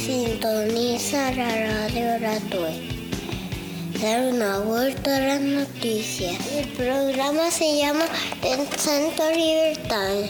Sintoniza la radio La Tue. Dar una vuelta a las noticias. El programa se llama Pensando Libertades.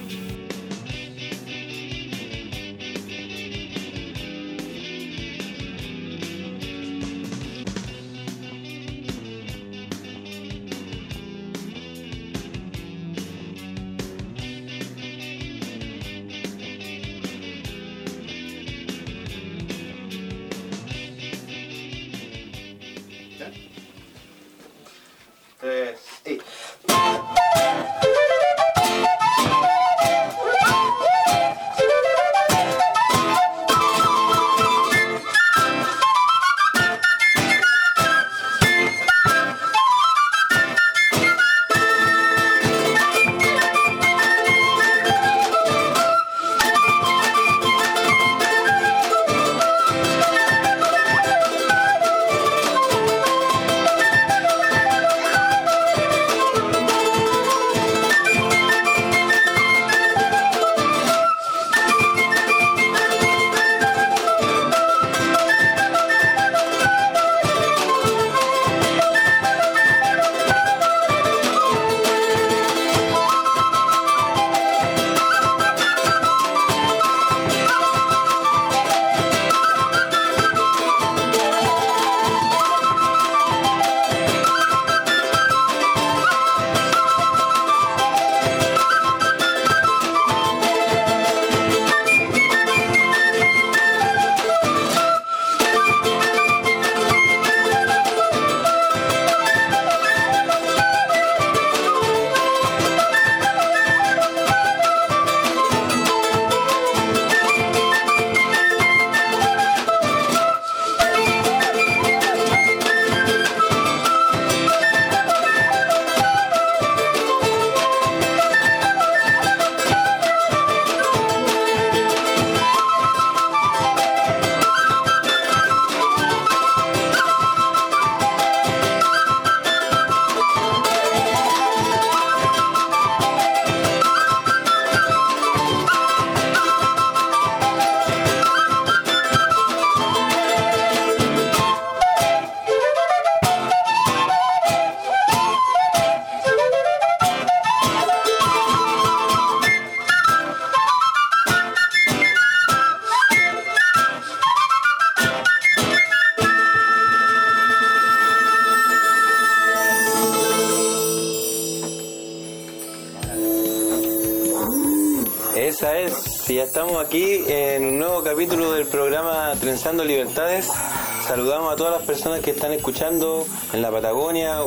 Esa es, y ya estamos aquí en un nuevo capítulo del programa Trenzando Libertades. Saludamos a todas las personas que están escuchando en la Patagonia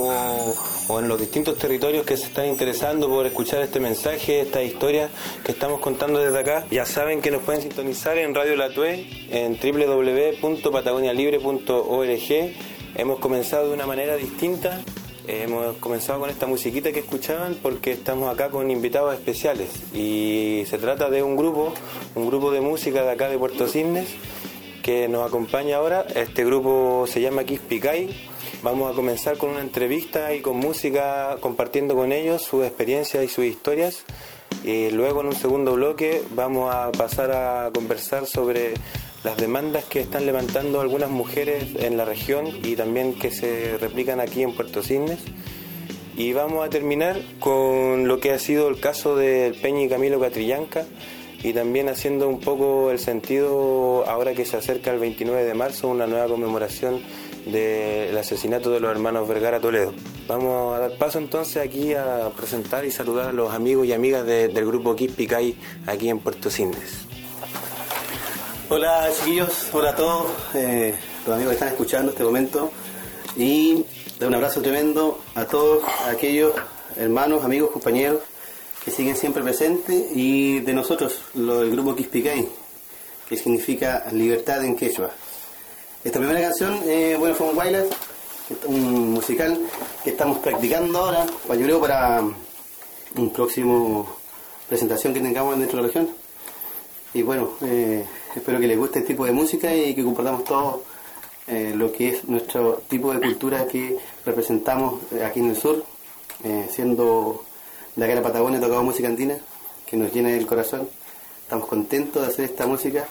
o en los distintos territorios que se están interesando por escuchar este mensaje, esta historia que estamos contando desde acá. Ya saben que nos pueden sintonizar en Radio La Tue, en www.patagonialibre.org. Hemos comenzado de una manera distinta. Hemos comenzado con esta musiquita que escuchaban porque estamos acá con invitados especiales y se trata de un grupo de música de acá de Puerto Cisnes que nos acompaña ahora. Este grupo se llama Quispicay. Vamos a comenzar con una entrevista y con música, compartiendo con ellos sus experiencias y sus historias, y luego en un segundo bloque vamos a pasar a conversar sobre las demandas que están levantando algunas mujeres en la región y también que se replican aquí en Puerto Cisnes. Y vamos a terminar con lo que ha sido el caso del Peña y Camilo Catrillanca, y también haciendo un poco el sentido, ahora que se acerca el 29 de marzo, una nueva conmemoración del asesinato de los hermanos Vergara Toledo. Vamos a dar paso entonces aquí a presentar y saludar a los amigos y amigas del grupo Quispicay aquí en Puerto Cisnes. Hola chiquillos, hola a todos los amigos que están escuchando en este momento, y un abrazo tremendo a todos aquellos hermanos, amigos, compañeros que siguen siempre presentes, y de nosotros, del grupo Quispicay, que significa libertad en quechua. Esta primera canción, fue un Guaylas, un musical que estamos practicando ahora, yo creo para un próximo presentación que tengamos dentro de la región. Y bueno, espero que les guste este tipo de música y que compartamos todo lo que es nuestro tipo de cultura que representamos aquí en el sur, siendo de acá en la Patagonia, tocado música andina, que nos llena el corazón. Estamos contentos de hacer esta música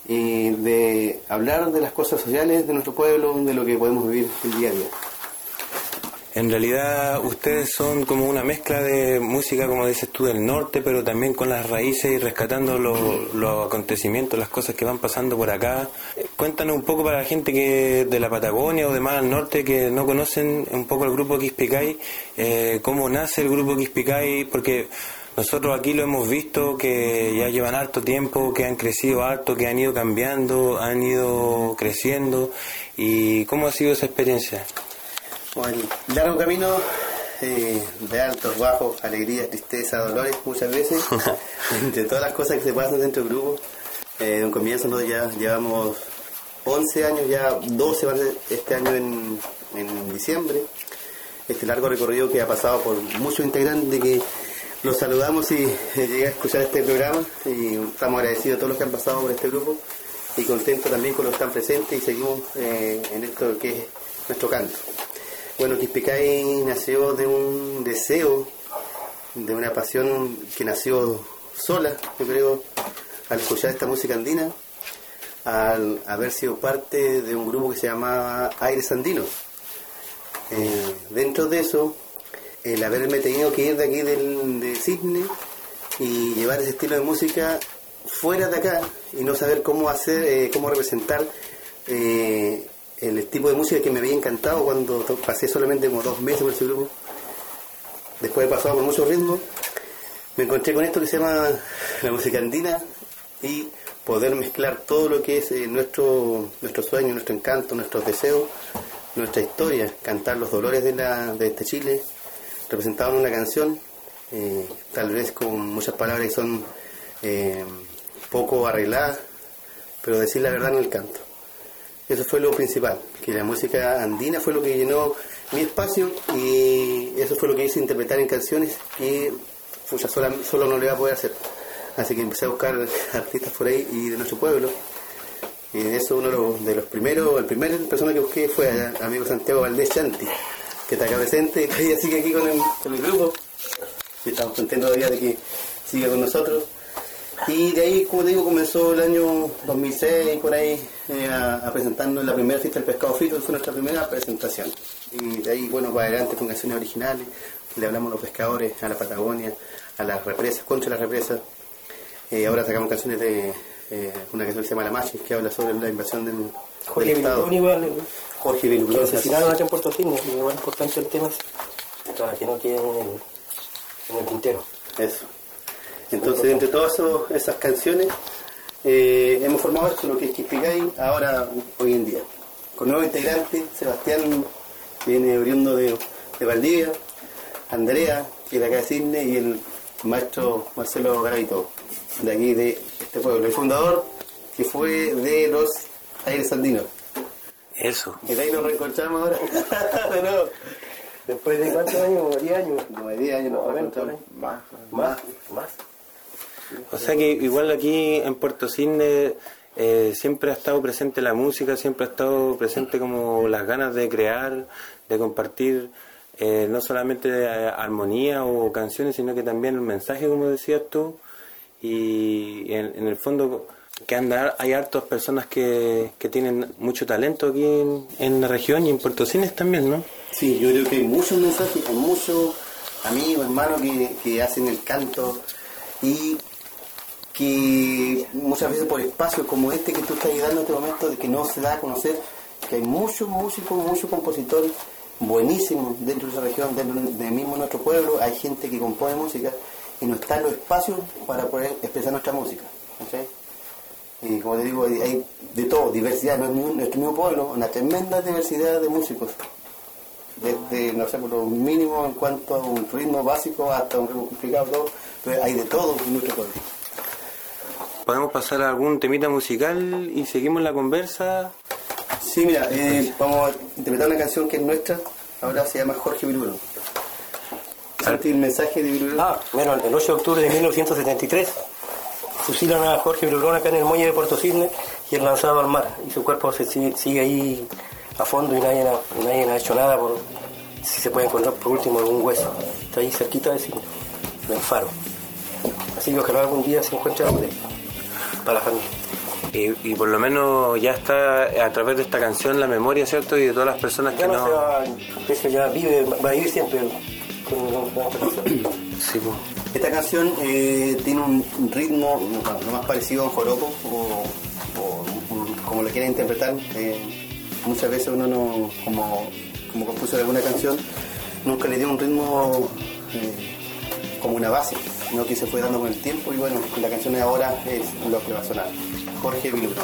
y de hablar de las cosas sociales de nuestro pueblo, de lo que podemos vivir el día a día. En realidad ustedes son como una mezcla de música, como dices tú, del norte, pero también con las raíces y rescatando los acontecimientos, las cosas que van pasando por acá. Cuéntanos un poco para la gente que de la Patagonia o de más al norte que no conocen un poco el grupo Quispicay, cómo nace el grupo Quispicay, porque nosotros aquí lo hemos visto que ya llevan harto tiempo, que han crecido harto, que han ido cambiando, han ido creciendo. ¿Y cómo ha sido esa experiencia? Bueno, largo camino de altos, bajos, alegrías, tristeza, dolores muchas veces, entre todas las cosas que se pasan dentro del grupo. De un comienzo nosotros ya llevamos 11 años, ya 12 van a ser este año en diciembre. Este largo recorrido que ha pasado por muchos integrantes que los saludamos y llegué a escuchar este programa y estamos agradecidos a todos los que han pasado por este grupo y contentos también con los que están presentes y seguimos en esto que es nuestro canto. Bueno, Quispicay nació de un deseo, de una pasión que nació sola, yo creo, al escuchar esta música andina, al haber sido parte de un grupo que se llamaba Aires Andinos. Dentro de eso, el haberme tenido que ir de aquí de Cisne y llevar ese estilo de música fuera de acá y no saber cómo hacer, cómo representar el tipo de música que me había encantado cuando pasé solamente como 2 meses por ese grupo. Después de pasado por muchos ritmos, me encontré con esto que se llama la música andina y poder mezclar todo lo que es nuestro sueño, nuestro encanto, nuestros deseos, nuestra historia, cantar los dolores de este Chile, representado en una canción, tal vez con muchas palabras que son poco arregladas, pero decir la verdad en el canto. Eso fue lo principal, que la música andina fue lo que llenó mi espacio y eso fue lo que hice interpretar en canciones que solo no le iba a poder hacer. Así que empecé a buscar artistas por ahí y de nuestro pueblo. Y de eso uno de los primeros, el primer persona que busqué fue al amigo Santiago Valdés Chanti, que está acá presente y sigue aquí con el grupo. Y estamos contentos todavía de que siga con nosotros. Y de ahí, como te digo, comenzó el año 2006, por ahí, a presentarnos en la primera fiesta del pescado frito, que fue nuestra primera presentación. Y de ahí, bueno, para adelante con canciones originales, le hablamos a los pescadores, a la Patagonia, a las represas, contra las represas. Ahora sacamos canciones de una canción que se llama La Machi, que habla sobre la invasión del Estado. Jorge Vilugrón. Asesinaron aquí en Puerto Cisne, y igual importante el tema, para que no queden en el tintero. Eso. Entonces, entre todas esas canciones, hemos formado esto, lo que es Quispicay, ahora, hoy en día. Con nuevos integrantes, Sebastián, que viene oriundo de Valdivia, Andrea, que es de acá de Cisne, y el maestro Marcelo Garavito, de aquí de este pueblo. El fundador, que fue de los Aires Andinos. Eso. Y de ahí nos reencontramos ahora. De nuevo. ¿Después de cuántos años? ¿Como 10 años? Como de 10 años nos reencontramos. Más. O sea que igual aquí en Puerto Cisne siempre ha estado presente la música, siempre ha estado presente como las ganas de crear, de compartir no solamente armonía o canciones, sino que también el mensaje, como decías tú, y en el fondo que hay hartas personas que tienen mucho talento aquí en la región y en Puerto Cisne también, ¿no? Sí, yo creo que hay muchos mensajes, hay muchos amigos, hermanos que hacen el canto y que muchas veces por espacios como este que tú estás dando en este momento, de que no se da a conocer, que hay muchos músicos, muchos compositores buenísimos dentro de esa región, dentro de mismo nuestro pueblo, hay gente que compone música y no están los espacios para poder expresar nuestra música, ¿okay? Y como te digo, hay de todo, diversidad, nuestro mismo pueblo, una tremenda diversidad de músicos, desde, no sé, por lo mínimo en cuanto a un ritmo básico hasta un ritmo complicado, todo, pero hay de todo en nuestro pueblo. ¿Podemos pasar a algún temita musical y seguimos la conversa? Sí, mira, vamos a interpretar una canción que es nuestra, ahora se llama Jorge Vilugrón. ¿Sentí el mensaje de Vilugrón? Bueno, el 8 de octubre de 1973 fusilan a Jorge Vilugrón acá en el muelle de Puerto Cisne y es lanzado al mar, y su cuerpo sigue ahí a fondo y nadie ha hecho nada por si se puede encontrar por último algún hueso. Está ahí cerquita de Cisne, del faro. Así que ojalá algún día se encuentre algo de él para la familia. Y por lo menos ya está a través de esta canción la memoria, ¿cierto? Y de todas las personas que Ya no... se va, eso ya vive, va a vivir siempre con esta canción. Sí, pues. Esta canción tiene un ritmo lo más parecido a un joropo o como lo quiera interpretar. Muchas veces uno no, como compuso de alguna canción, nunca le dio un ritmo como una base, sino que se fue dando con el tiempo y bueno, la canción de ahora es lo que va a sonar. Jorge Vilugrón.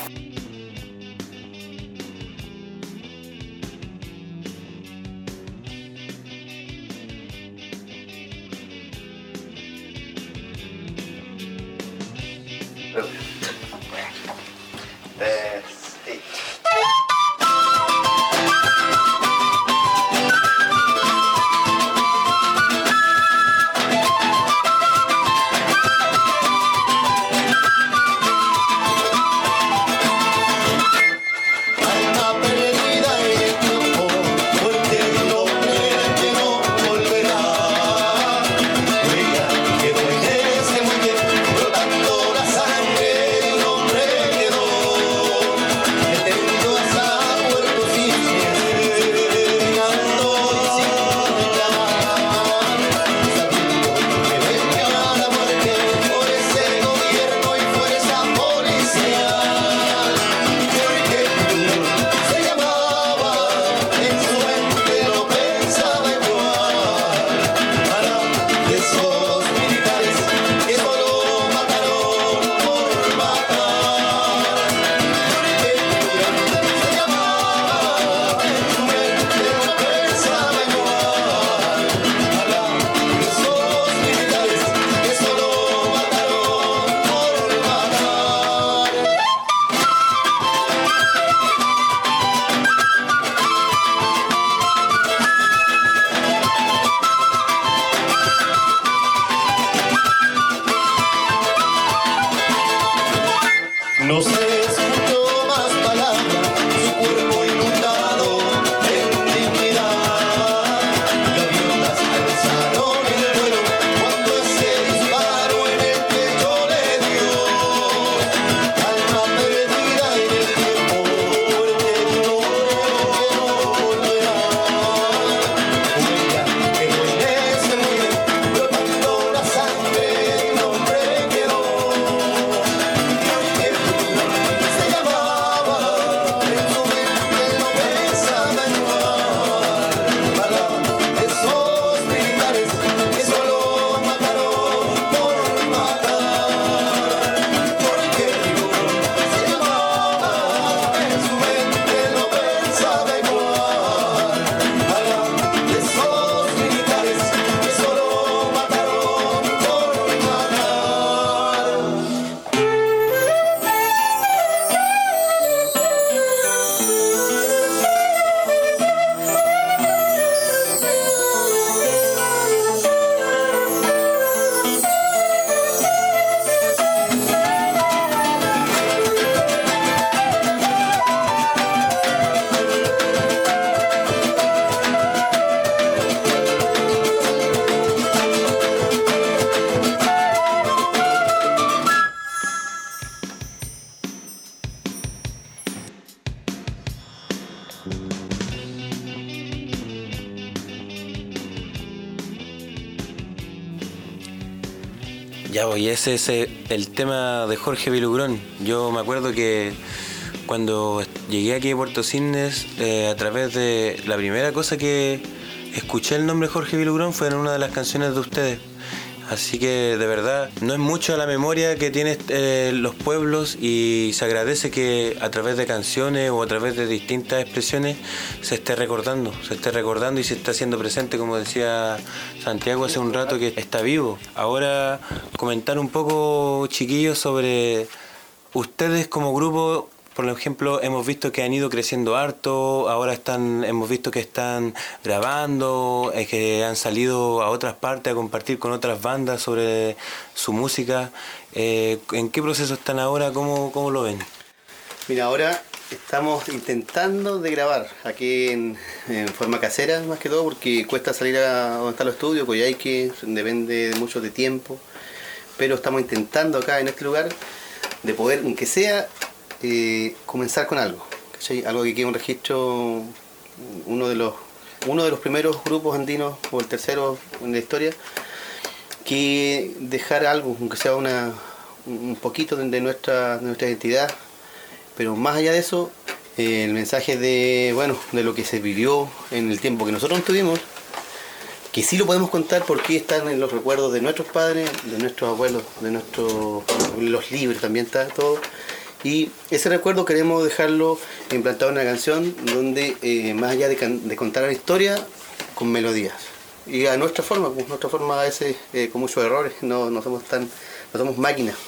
No se escuchó más palabras, su cuerpo inundado en dignidad. Gaviotas alzaron el vuelo cuando ese disparo en el pecho le dio. Alma perdida en el tiempo, fuerte dolor que no volverá. Huella que no se muere, brotando la sangre de un hombre quedó. Se llamaba, en su mente no pensaba igual. Para esos militares que solo mataron por matar. Porque se llamaba, en su mente no pensaba igual. Para esos militares que solo mataron por matar. Ya, pues, y ese es el tema de Jorge Vilugrón. Yo me acuerdo que cuando llegué aquí a Puerto Cisnes, a través de la primera cosa que escuché el nombre Jorge Vilugrón fue en una de las canciones de ustedes. Así que de verdad no es mucho la memoria que tienen los pueblos y se agradece que a través de canciones o a través de distintas expresiones se esté recordando y se está haciendo presente, como decía Santiago hace un rato, que está vivo. Ahora comentar un poco, chiquillos, sobre ustedes como grupo. Por ejemplo, hemos visto que han ido creciendo harto, ahora hemos visto que están grabando, que han salido a otras partes a compartir con otras bandas sobre su música. ¿En qué proceso están ahora? ¿Cómo lo ven? Mira, ahora estamos intentando de grabar aquí en forma casera, más que todo, porque cuesta salir a donde están los estudios, Coyhaique, depende mucho de tiempo, pero estamos intentando acá en este lugar de poder, aunque sea, comenzar con algo, ¿cachai? Algo que quede un registro, uno de los primeros grupos andinos, o el tercero en la historia, que dejar algo, aunque sea un poquito de nuestra identidad, pero más allá de eso, el mensaje de lo que se vivió en el tiempo que nosotros no tuvimos, que sí lo podemos contar porque están en los recuerdos de nuestros padres, de nuestros abuelos, los libros también está todo. Y ese recuerdo queremos dejarlo implantado en una canción donde, más allá de contar la historia, con melodías. Y a nuestra forma a veces con muchos errores, no somos máquinas,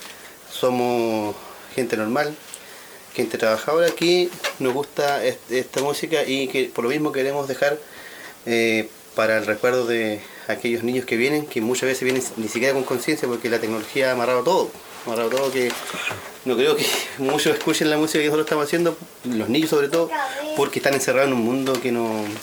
somos gente normal, gente trabajadora que nos gusta esta música y que por lo mismo queremos dejar para el recuerdo de aquellos niños que vienen, que muchas veces vienen ni siquiera con conciencia porque la tecnología ha amarrado todo, que no creo que muchos escuchen la música que nosotros estamos haciendo, los niños sobre todo, porque están encerrados en un mundo que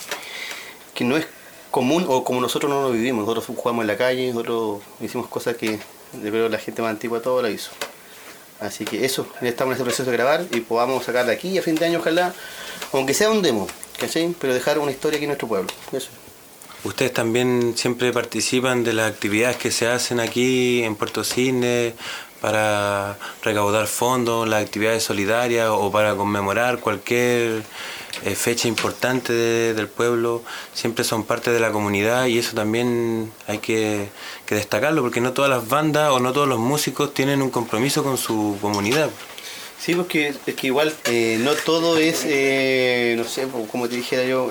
no es común o como nosotros no lo vivimos. Nosotros jugamos en la calle, nosotros hicimos cosas que yo creo la gente más antigua todo la hizo. Así que eso, estamos en ese proceso de grabar y podamos sacar de aquí a fin de año ojalá, aunque sea un demo, ¿cachai? Pero dejar una historia aquí en nuestro pueblo. Eso. Ustedes también siempre participan de las actividades que se hacen aquí en Puerto Cisnes para recaudar fondos, las actividades solidarias o para conmemorar cualquier fecha importante del pueblo. Siempre son parte de la comunidad y eso también hay que destacarlo porque no todas las bandas o no todos los músicos tienen un compromiso con su comunidad. Sí, porque es que igual no todo es, no sé, como te dijera yo,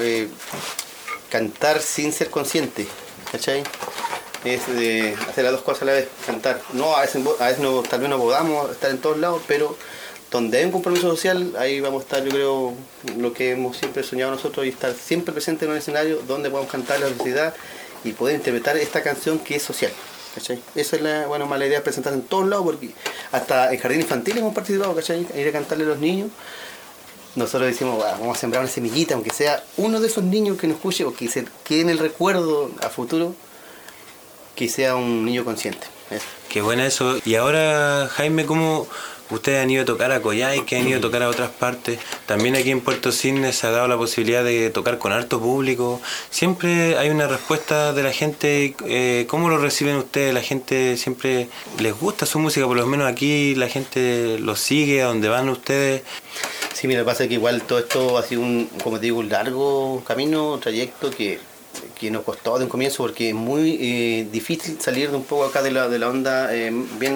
cantar sin ser consciente, ¿cachai? Es de hacer las dos cosas a la vez, cantar. No, a veces no, tal vez no podamos estar en todos lados, pero donde hay un compromiso social, ahí vamos a estar, yo creo, lo que hemos siempre soñado nosotros, y estar siempre presente en un escenario donde podamos cantar la sociedad y poder interpretar esta canción que es social, ¿cachai? Esa es la mala idea, presentar en todos lados, porque hasta en jardín infantil hemos participado, ¿cachai? Ir a cantarle a los niños. Nosotros decimos, vamos a sembrar una semillita, aunque sea uno de esos niños que nos escuche o que se quede en el recuerdo a futuro, que sea un niño consciente. Eso. Qué buena eso. Y ahora, Jaime, ¿cómo ustedes han ido a tocar a Coyhaique, han ido a tocar a otras partes? También aquí en Puerto Cisnes se ha dado la posibilidad de tocar con harto público. Siempre hay una respuesta de la gente. ¿Cómo lo reciben ustedes? ¿La gente siempre les gusta su música? Por lo menos aquí la gente los sigue, a donde van ustedes. Sí, mira, pasa que igual todo esto ha sido como te digo, un largo camino, trayecto que nos costó de un comienzo porque es muy difícil salir de un poco acá de la onda bien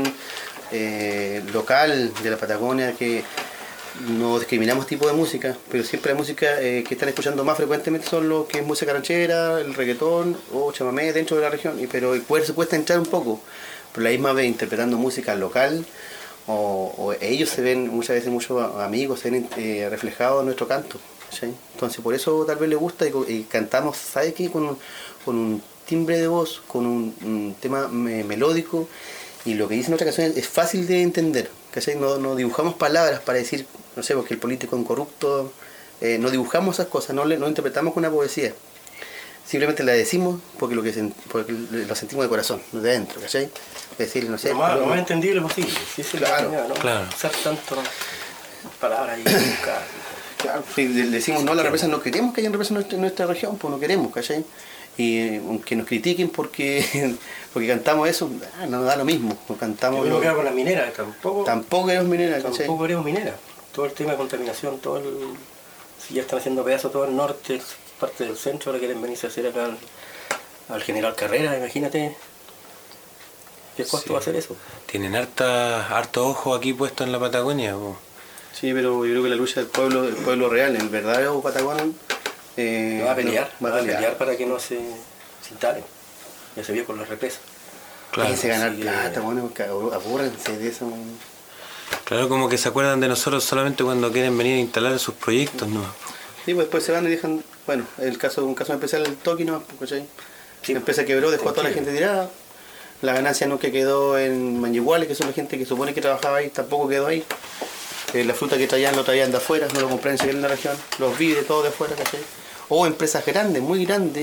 local de la Patagonia, que no discriminamos tipo de música, pero siempre la música que están escuchando más frecuentemente son lo que es música ranchera, el reggaetón o chamamé dentro de la región, pero se cuesta entrar un poco, pero la misma vez interpretando música local. O ellos se ven, muchas veces muchos amigos se ven reflejados en nuestro canto, ¿sí? Entonces por eso tal vez les gusta y cantamos, ¿sabes qué? Con un timbre de voz, con un tema melódico, y lo que dice nuestra canción es fácil de entender, ¿cachai? No dibujamos palabras para decir, no sé, porque el político es un corrupto, no dibujamos esas cosas, no interpretamos con una poesía. Simplemente la decimos porque lo sentimos de corazón, de adentro, ¿cachai? Es decir, no sé. Lo más entendible posible. Sí, claro, ¿no? Claro. Usar tantas palabras y buscar. Claro, si decimos no, la represa no queremos que haya represa en nuestra región, pues no queremos, ¿cachai? Y aunque nos critiquen porque cantamos eso, no nos da lo mismo. Cantamos. Yo creo con las mineras, tampoco queremos mineras, ¿cachai? Tampoco queremos mineras. Todo el tema de contaminación, si ya están haciendo pedazos todo el norte, parte del centro, ahora quieren venirse a hacer acá al General Carrera, imagínate. ¿Qué costo va a ser eso? Tienen harto ojo aquí puesto en la Patagonia. Sí, pero yo creo que la lucha del pueblo real, el verdadero patagón, va a pelear para que no se instalen. Ya se vio con las represas. Claro. Fíjense ganar plata, bueno, apúrense de eso. Claro, como que se acuerdan de nosotros solamente cuando quieren venir a instalar sus proyectos, ¿no? Sí, pues después se van y dejan, bueno, un caso especial el Toki, ¿no? ¿Cachai? Sí. La empresa quebró, dejó a toda la gente tirada. La ganancia nunca quedó en Manguiguales, que son la gente que supone que trabajaba ahí, tampoco quedó ahí. La fruta que traían lo traían de afuera, no lo compraban en la región. Los víveres, todo de afuera, ¿cachai? O empresas grandes, muy grandes,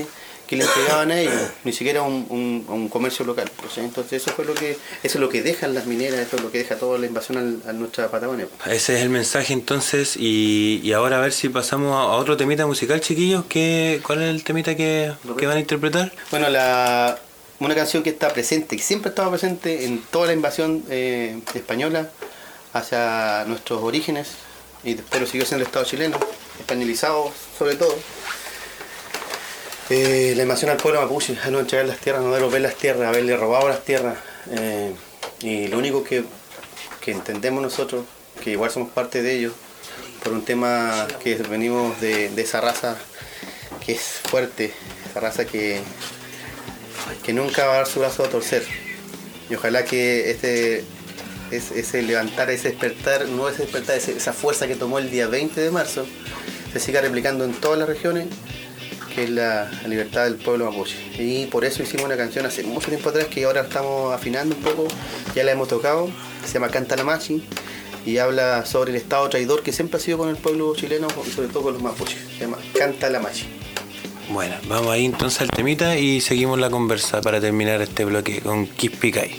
que le entregaban a ellos, ni siquiera a un comercio local. Pues, entonces eso es lo que dejan las mineras, eso es lo que deja toda la invasión a nuestra Patagonia. Ese es el mensaje entonces, y ahora a ver si pasamos a otro temita musical, chiquillos. ¿Cuál es el temita que van a interpretar? Bueno, una canción que está presente, que siempre ha estado presente en toda la invasión española hacia nuestros orígenes, y después lo siguió siendo el Estado chileno, españolizado sobre todo. La invasión al pueblo mapuche, a no entregar las tierras, no devolver las tierras, haberle robado las tierras. Y lo único que entendemos nosotros, que igual somos parte de ello, por un tema que venimos de esa raza que es fuerte, esa raza que nunca va a dar su brazo a torcer. Y ojalá que ese levantar, ese despertar, esa fuerza que tomó el día 20 de marzo, se siga replicando en todas las regiones, que es la libertad del pueblo mapuche. Y por eso hicimos una canción hace mucho tiempo atrás, que ahora estamos afinando un poco, ya la hemos tocado, que se llama Canta la Machi, y habla sobre el estado traidor que siempre ha sido con el pueblo chileno y sobre todo con los mapuches. Se llama Canta la Machi. Bueno, vamos ahí entonces al temita y seguimos la conversa para terminar este bloque con Quispicay.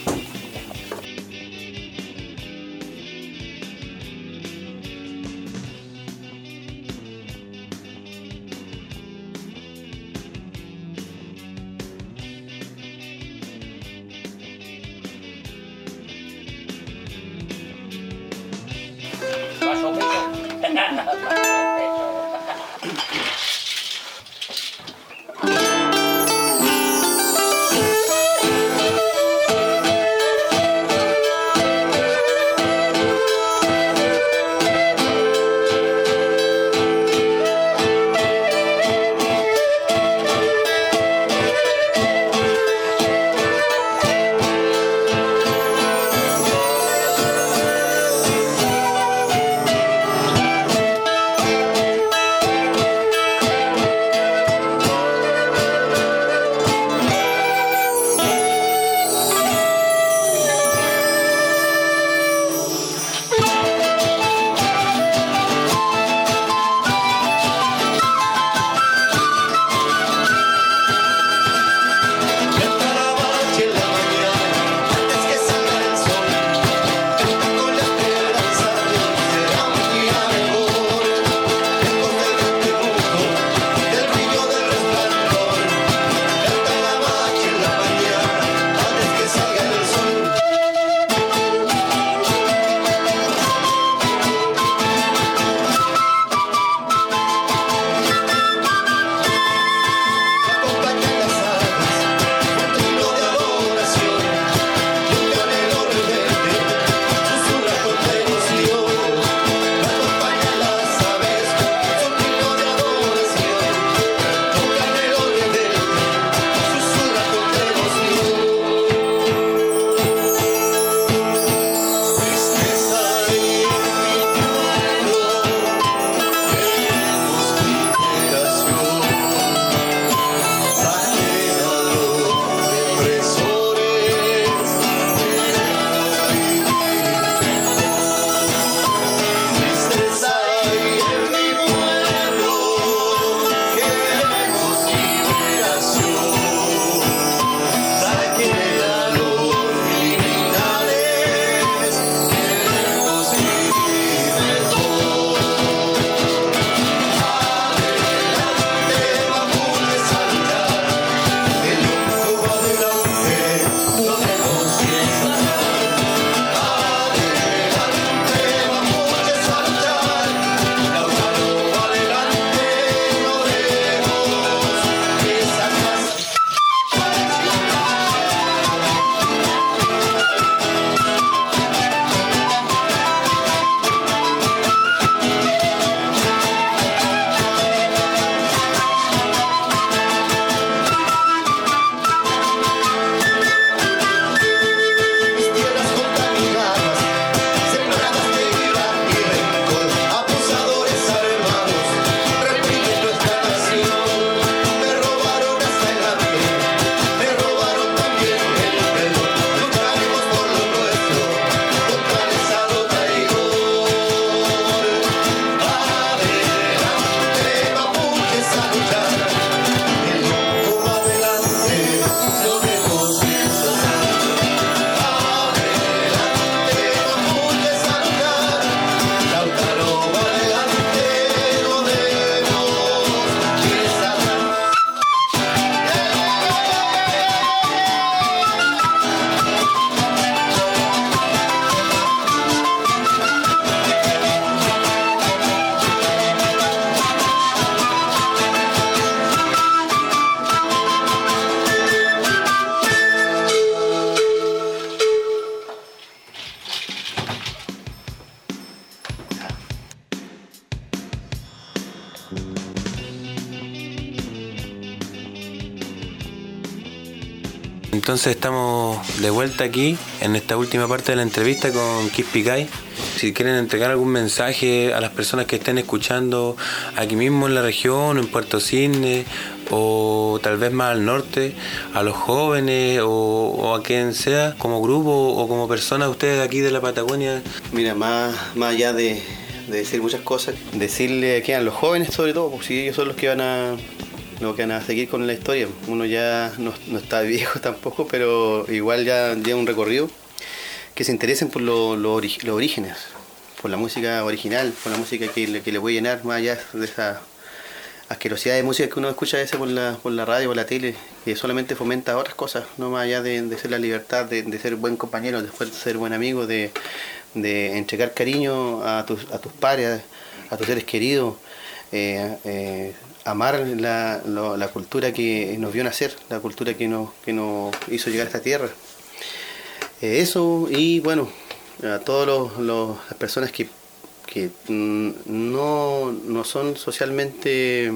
entonces estamos de vuelta aquí en esta última parte de la entrevista con Kiss Picay. Si quieren entregar algún mensaje a las personas que estén escuchando aquí mismo en la región, en Puerto Cisne, o tal vez más al norte, a los jóvenes o a quien sea, como grupo o como persona, ustedes de aquí de la Patagonia. Mira, más allá de decir muchas cosas, decirle que a los jóvenes sobre todo, porque si ellos son los que van a seguir con la historia. Uno ya no está viejo tampoco, pero igual ya un recorrido, que se interesen por los orígenes, por la música original, por la música que le puede llenar más allá de esa asquerosidad de música que uno escucha a veces por la radio, por la tele, que solamente fomenta otras cosas, no más allá de ser la libertad, de ser buen compañero, de ser buen amigo, de entregar cariño a tus pares, a tus seres queridos, amar la cultura que nos vio nacer, la cultura que nos hizo llegar a esta tierra. Eso, y bueno, a todas las personas que no son socialmente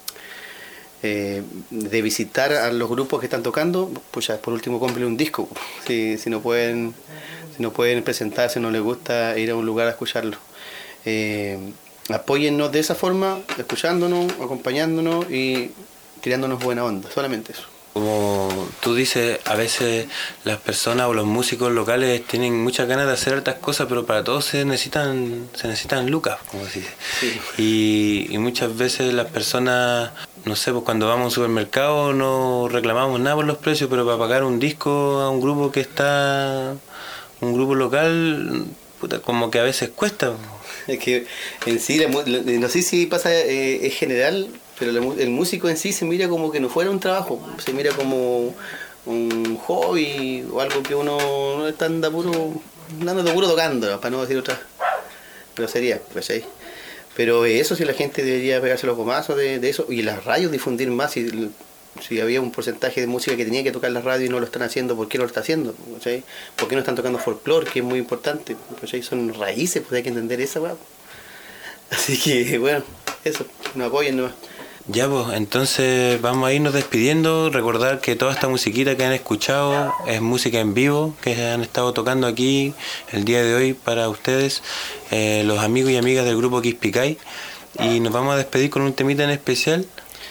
de visitar a los grupos que están tocando, pues ya por último cómprenle un disco. Si no pueden presentarse, no les gusta ir a un lugar a escucharlo. Apóyennos de esa forma, escuchándonos, acompañándonos y tirándonos buena onda, solamente eso. Como tú dices, a veces las personas o los músicos locales tienen muchas ganas de hacer hartas cosas, pero para todo se necesitan lucas, como se dice. Sí. Y muchas veces las personas, no sé, pues cuando vamos a un supermercado no reclamamos nada por los precios, pero para pagar un disco a un grupo un grupo local, puta, como que a veces cuesta. Es que en sí, no sé si pasa, es general, pero el músico en sí se mira como que no fuera un trabajo, se mira como un hobby o algo que uno no está andando puro tocando, para no decir otra grosería, ¿cachai? Pero eso sí, la gente debería pegarse los gomazos de eso, y las radios difundir más. Si había un porcentaje de música que tenía que tocar la radio y no lo están haciendo, ¿por qué no lo está haciendo? ¿Cachai? ¿Por qué no están tocando folclore, que es muy importante? ¿Cachai? Son raíces, pues hay que entender esa, weá. Así que, bueno, eso, nos apoyen nomás. Ya, pues, entonces vamos a irnos despidiendo. Recordar que toda esta musiquita que han escuchado es música en vivo, que han estado tocando aquí el día de hoy para ustedes, los amigos y amigas del grupo Kiss Picay. Y nos vamos a despedir con un temita en especial.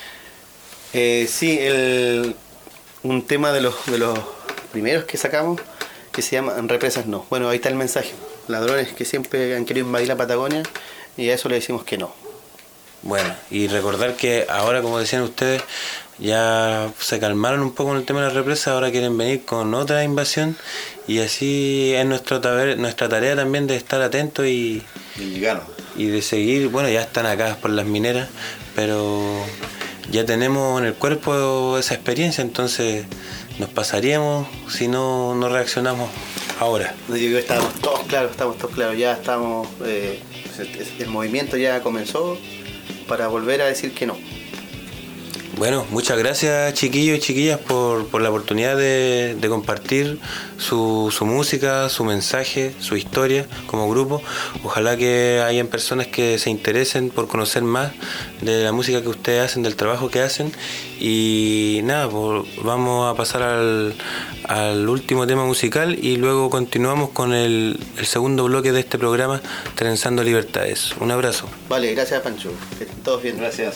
Sí, un tema de los primeros que sacamos, que se llama Represas No. Bueno, ahí está el mensaje. Ladrones que siempre han querido invadir la Patagonia, y a eso le decimos que no. Bueno, y recordar que ahora, como decían ustedes, ya se calmaron un poco en el tema de la represa, ahora quieren venir con otra invasión, y así es nuestra tarea también de estar atentos y de seguir. Bueno, ya están acá por las mineras, pero ya tenemos en el cuerpo esa experiencia, entonces nos pasaríamos si no reaccionamos ahora. Yo creo que estamos todos claros, ya estamos, el movimiento ya comenzó para volver a decir que no. Bueno, muchas gracias, chiquillos y chiquillas, por la oportunidad de compartir su música, su mensaje, su historia como grupo. Ojalá que hayan personas que se interesen por conocer más de la música que ustedes hacen, del trabajo que hacen. Y nada, pues vamos a pasar al último tema musical y luego continuamos con el segundo bloque de este programa, Trenzando Libertades. Un abrazo. Vale, gracias, Pancho. Que estén todos bien. Gracias.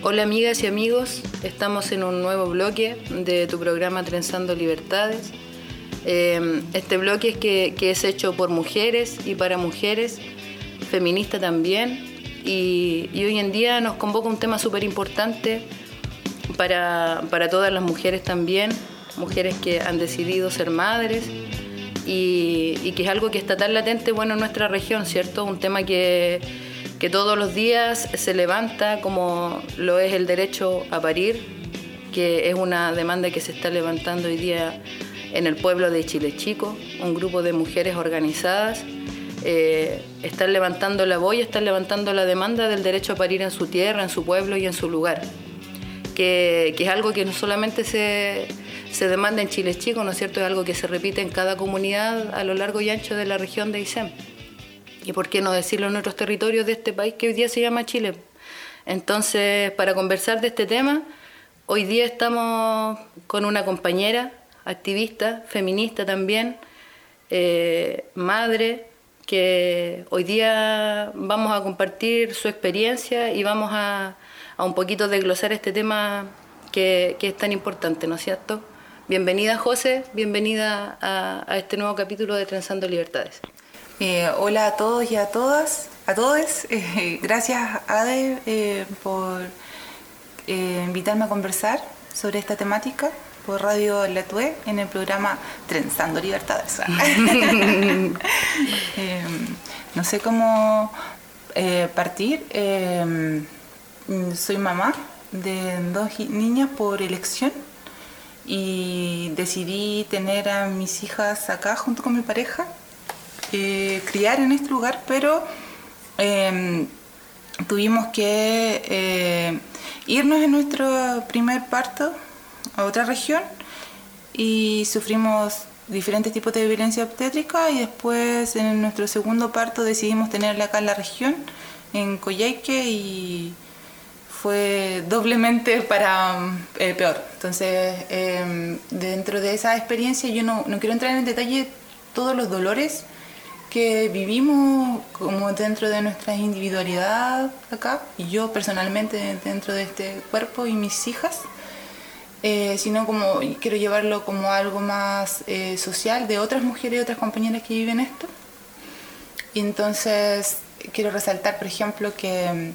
Hola amigas y amigos, estamos en un nuevo bloque de tu programa Trenzando Libertades. Este bloque es que es hecho por mujeres y para mujeres, feminista también, y hoy en día nos convoca un tema súper importante para todas las mujeres también, mujeres que han decidido ser madres y que es algo que está tan latente, bueno, en nuestra región, ¿cierto? Un tema que todos los días se levanta, como lo es el derecho a parir, que es una demanda que se está levantando hoy día en el pueblo de Chile Chico. Un grupo de mujeres organizadas están levantando la voz, están levantando la demanda del derecho a parir en su tierra, en su pueblo y en su lugar, que es algo que no solamente se demanda en Chile Chico, ¿no es cierto? Es algo que se repite en cada comunidad a lo largo y ancho de la región de Aysén. Y por qué no decirlo en otros territorios de este país que hoy día se llama Chile. Entonces, para conversar de este tema, hoy día estamos con una compañera, activista, feminista también, madre, que hoy día vamos a compartir su experiencia y vamos a un poquito desglosar este tema que es tan importante, ¿no es cierto? Bienvenida, José, bienvenida a este nuevo capítulo de Trenzando Libertades. Hola a todos y a todas, a todos. Gracias, Ade, por invitarme a conversar sobre esta temática por Radio La Tue en el programa Trenzando Libertades. No sé cómo partir. Soy mamá de 2 niñas por elección y decidí tener a mis hijas acá junto con mi pareja. Criar en este lugar, pero tuvimos que irnos en nuestro primer parto a otra región y sufrimos diferentes tipos de violencia obstétrica y después en nuestro segundo parto decidimos tenerla acá en la región, en Coyhaique, y fue doblemente peor. Entonces, dentro de esa experiencia yo no quiero entrar en detalle todos los dolores que vivimos como dentro de nuestra individualidad acá, y yo personalmente dentro de este cuerpo y mis hijas, sino como quiero llevarlo como algo más social de otras mujeres y otras compañeras que viven esto. Y entonces quiero resaltar, por ejemplo, que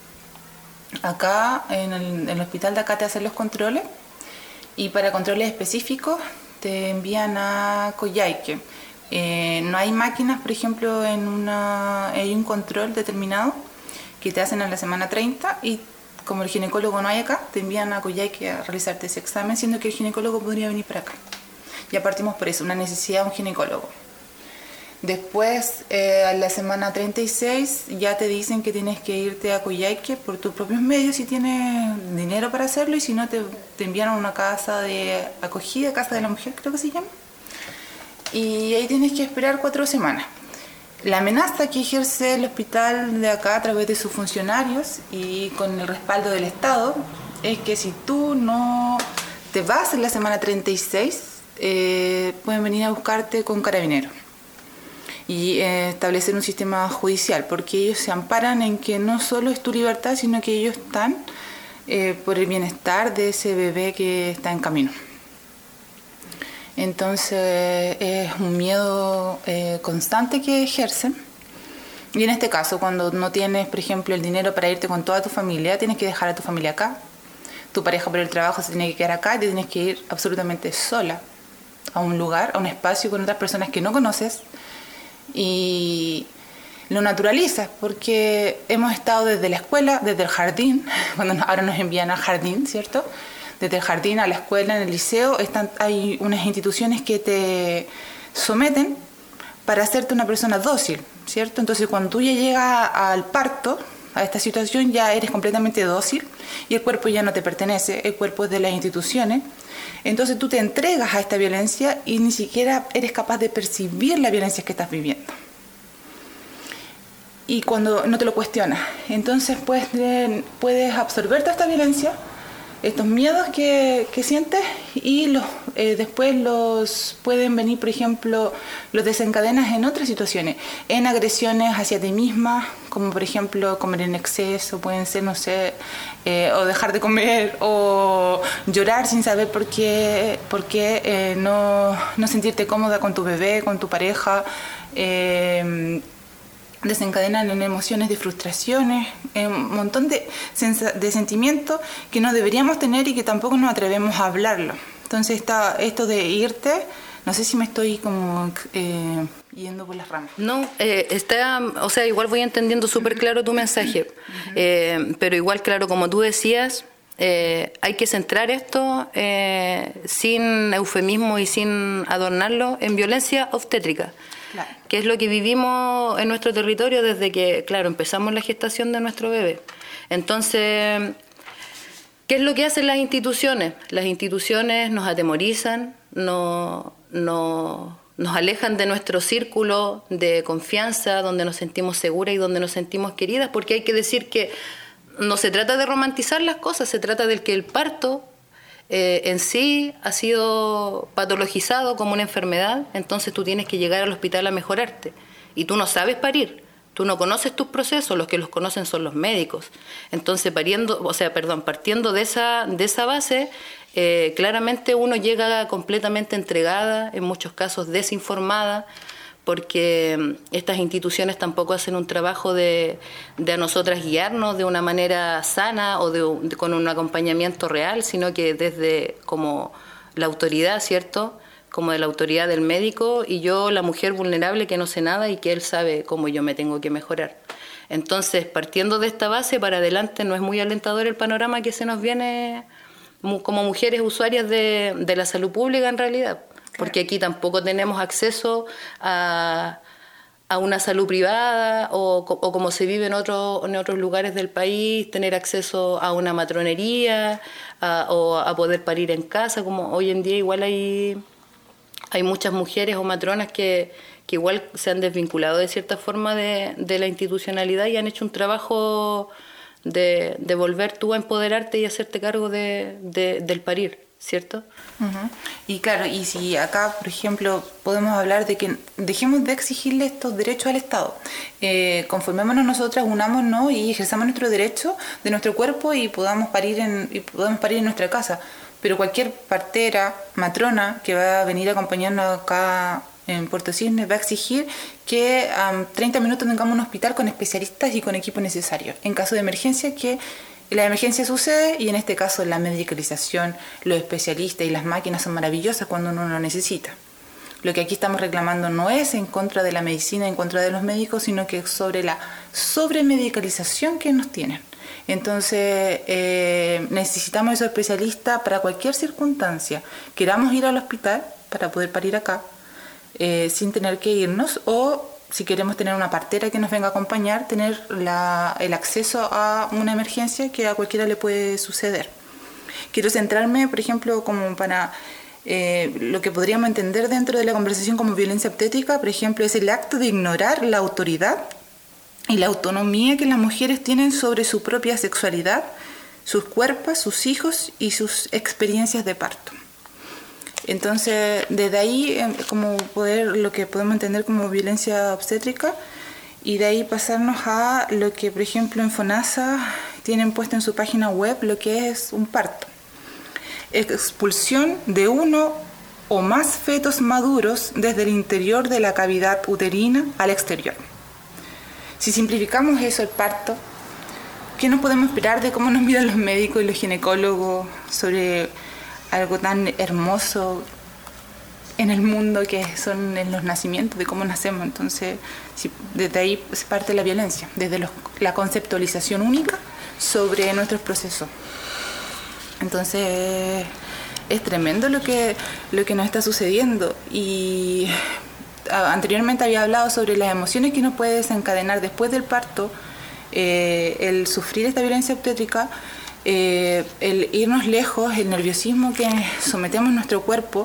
acá en el hospital de acá te hacen los controles, y para controles específicos te envían a Coyhaique. No hay máquinas, por ejemplo, hay un control determinado que te hacen en la semana 30 y como el ginecólogo no hay acá, te envían a Coyhaique a realizarte ese examen, siendo que el ginecólogo podría venir para acá. Ya partimos por eso, una necesidad de un ginecólogo. Después, a la semana 36, ya te dicen que tienes que irte a Coyhaique por tus propios medios si tienes dinero para hacerlo, y si no, te envían a una casa de acogida, casa de la mujer creo que se llama. Y ahí tienes que esperar 4 semanas. La amenaza que ejerce el hospital de acá a través de sus funcionarios y con el respaldo del Estado es que si tú no te vas en la semana 36, pueden venir a buscarte con carabineros y establecer un sistema judicial, porque ellos se amparan en que no solo es tu libertad, sino que ellos están por el bienestar de ese bebé que está en camino. Entonces es un miedo constante que ejercen. Y en este caso, cuando no tienes, por ejemplo, el dinero para irte con toda tu familia, tienes que dejar a tu familia acá. Tu pareja por el trabajo se tiene que quedar acá y te tienes que ir absolutamente sola a un lugar, a un espacio con otras personas que no conoces, y lo naturalizas, porque hemos estado desde la escuela, desde el jardín, ahora nos envían al jardín, ¿cierto? Desde el jardín a la escuela, en el liceo, hay unas instituciones que te someten para hacerte una persona dócil, ¿cierto? Entonces, cuando tú ya llegas al parto, a esta situación, ya eres completamente dócil y el cuerpo ya no te pertenece, el cuerpo es de las instituciones. Entonces, tú te entregas a esta violencia y ni siquiera eres capaz de percibir la violencia que estás viviendo. Y cuando no te lo cuestionas, entonces puedes absorber toda esta violencia estos miedos que sientes y después los pueden venir, por ejemplo, los desencadenas en otras situaciones, en agresiones hacia ti misma, como por ejemplo comer en exceso, pueden ser, no sé, o dejar de comer, o llorar sin saber por qué no sentirte cómoda con tu bebé, con tu pareja, desencadenan en emociones de frustraciones, un montón de sentimientos que no deberíamos tener y que tampoco nos atrevemos a hablarlo. Entonces está esto de irte, no sé si me estoy como yendo por las ramas. No, o sea, igual voy entendiendo súper claro tu mensaje, pero igual claro, como tú decías, hay que centrar esto sin eufemismo y sin adornarlo en violencia obstétrica. Claro. Que es lo que vivimos en nuestro territorio desde que, claro, empezamos la gestación de nuestro bebé. Entonces, ¿qué es lo que hacen las instituciones? Las instituciones nos atemorizan, nos alejan de nuestro círculo de confianza, donde nos sentimos seguras y donde nos sentimos queridas, porque hay que decir que no se trata de romantizar las cosas, se trata de que el parto en sí ha sido patologizado como una enfermedad, entonces tú tienes que llegar al hospital a mejorarte. Y tú no sabes parir, tú no conoces tus procesos, los que los conocen son los médicos. Entonces, partiendo de esa base, claramente uno llega completamente entregada, en muchos casos desinformada, porque estas instituciones tampoco hacen un trabajo de a nosotras guiarnos de una manera sana o con un acompañamiento real, sino que desde como la autoridad, ¿cierto?, como de la autoridad del médico, y yo, la mujer vulnerable que no sé nada y que él sabe cómo yo me tengo que mejorar. Entonces, partiendo de esta base, para adelante no es muy alentador el panorama que se nos viene como mujeres usuarias de la salud pública en realidad. Porque aquí tampoco tenemos acceso a una salud privada o como se vive en otros lugares del país, tener acceso a una matronería o a poder parir en casa, como hoy en día igual hay muchas mujeres o matronas que igual se han desvinculado de cierta forma de la institucionalidad y han hecho un trabajo de volver tú a empoderarte y hacerte cargo del parir, ¿cierto? Uh-huh. Y claro, y si acá, por ejemplo, podemos hablar de que dejemos de exigirle estos derechos al Estado, conformémonos nosotras, unámonos y ejerzamos nuestro derecho de nuestro cuerpo y podamos parir en nuestra casa. Pero cualquier partera, matrona que va a venir a acompañarnos acá en Puerto Cisnes va a exigir que 30 minutos tengamos un hospital con especialistas y con equipo necesario en caso de emergencia, que la emergencia sucede, y en este caso la medicalización, los especialistas y las máquinas son maravillosas cuando uno lo necesita. Lo que aquí estamos reclamando no es en contra de la medicina, en contra de los médicos, sino que sobre la sobremedicalización que nos tienen. Entonces necesitamos esos especialistas para cualquier circunstancia. Queramos ir al hospital para poder parir acá sin tener que irnos, o si queremos tener una partera que nos venga a acompañar, tener el acceso a una emergencia que a cualquiera le puede suceder. Quiero centrarme, por ejemplo, como para lo que podríamos entender dentro de la conversación como violencia obstétrica, por ejemplo, es el acto de ignorar la autoridad y la autonomía que las mujeres tienen sobre su propia sexualidad, sus cuerpos, sus hijos y sus experiencias de parto. Entonces, desde ahí, como lo que podemos entender como violencia obstétrica, y de ahí pasarnos a lo que, por ejemplo, en FONASA tienen puesto en su página web, lo que es un parto. Expulsión de uno o más fetos maduros desde el interior de la cavidad uterina al exterior. Si simplificamos eso, el parto, ¿qué nos podemos esperar de cómo nos miran los médicos y los ginecólogos sobre algo tan hermoso en el mundo que son en los nacimientos, de cómo nacemos? Entonces, desde ahí se parte la violencia, desde la conceptualización única sobre nuestros procesos. Entonces, es tremendo lo que nos está sucediendo. Y anteriormente había hablado sobre las emociones que nos puede desencadenar después del parto, el sufrir esta violencia obstétrica, el irnos lejos, el nerviosismo que sometemos nuestro cuerpo.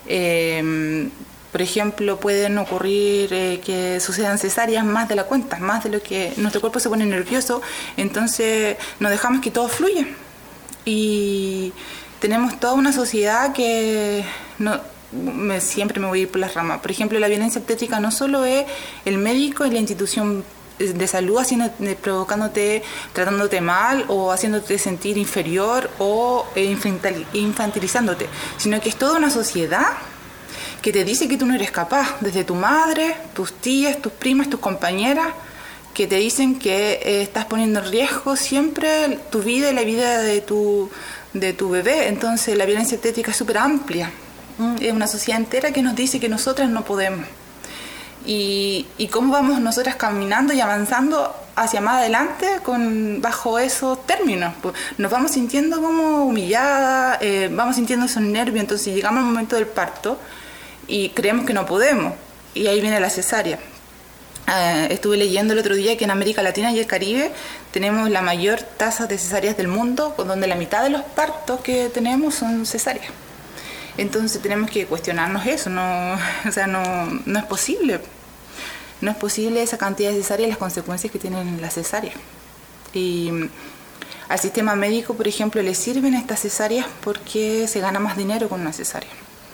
Por ejemplo, pueden ocurrir que sucedan cesáreas más de la cuenta, más de lo que nuestro cuerpo se pone nervioso, entonces nos dejamos que todo fluya y tenemos toda una sociedad que siempre me voy a ir por las ramas. Por ejemplo, la violencia obstétrica no solo es el médico y la institución de salud provocándote, tratándote mal o haciéndote sentir inferior o infantilizándote, sino que es toda una sociedad que te dice que tú no eres capaz, desde tu madre, tus tías, tus primas, tus compañeras, que te dicen que estás poniendo en riesgo siempre tu vida y la vida de tu bebé. Entonces la violencia obstétrica es súper amplia. Es una sociedad entera que nos dice que nosotras no podemos. Y cómo vamos nosotras caminando y avanzando hacia más adelante bajo esos términos. Pues nos vamos sintiendo como humilladas, vamos sintiendo esos nervios, entonces llegamos al momento del parto y creemos que no podemos, y ahí viene la cesárea. Estuve leyendo el otro día que en América Latina y el Caribe tenemos la mayor tasa de cesáreas del mundo, donde la mitad de los partos que tenemos son cesáreas. Entonces tenemos que cuestionarnos eso, no es posible. No es posible esa cantidad de cesáreas y las consecuencias que tienen las cesáreas. Y al sistema médico, por ejemplo, le sirven estas cesáreas porque se gana más dinero con una cesárea.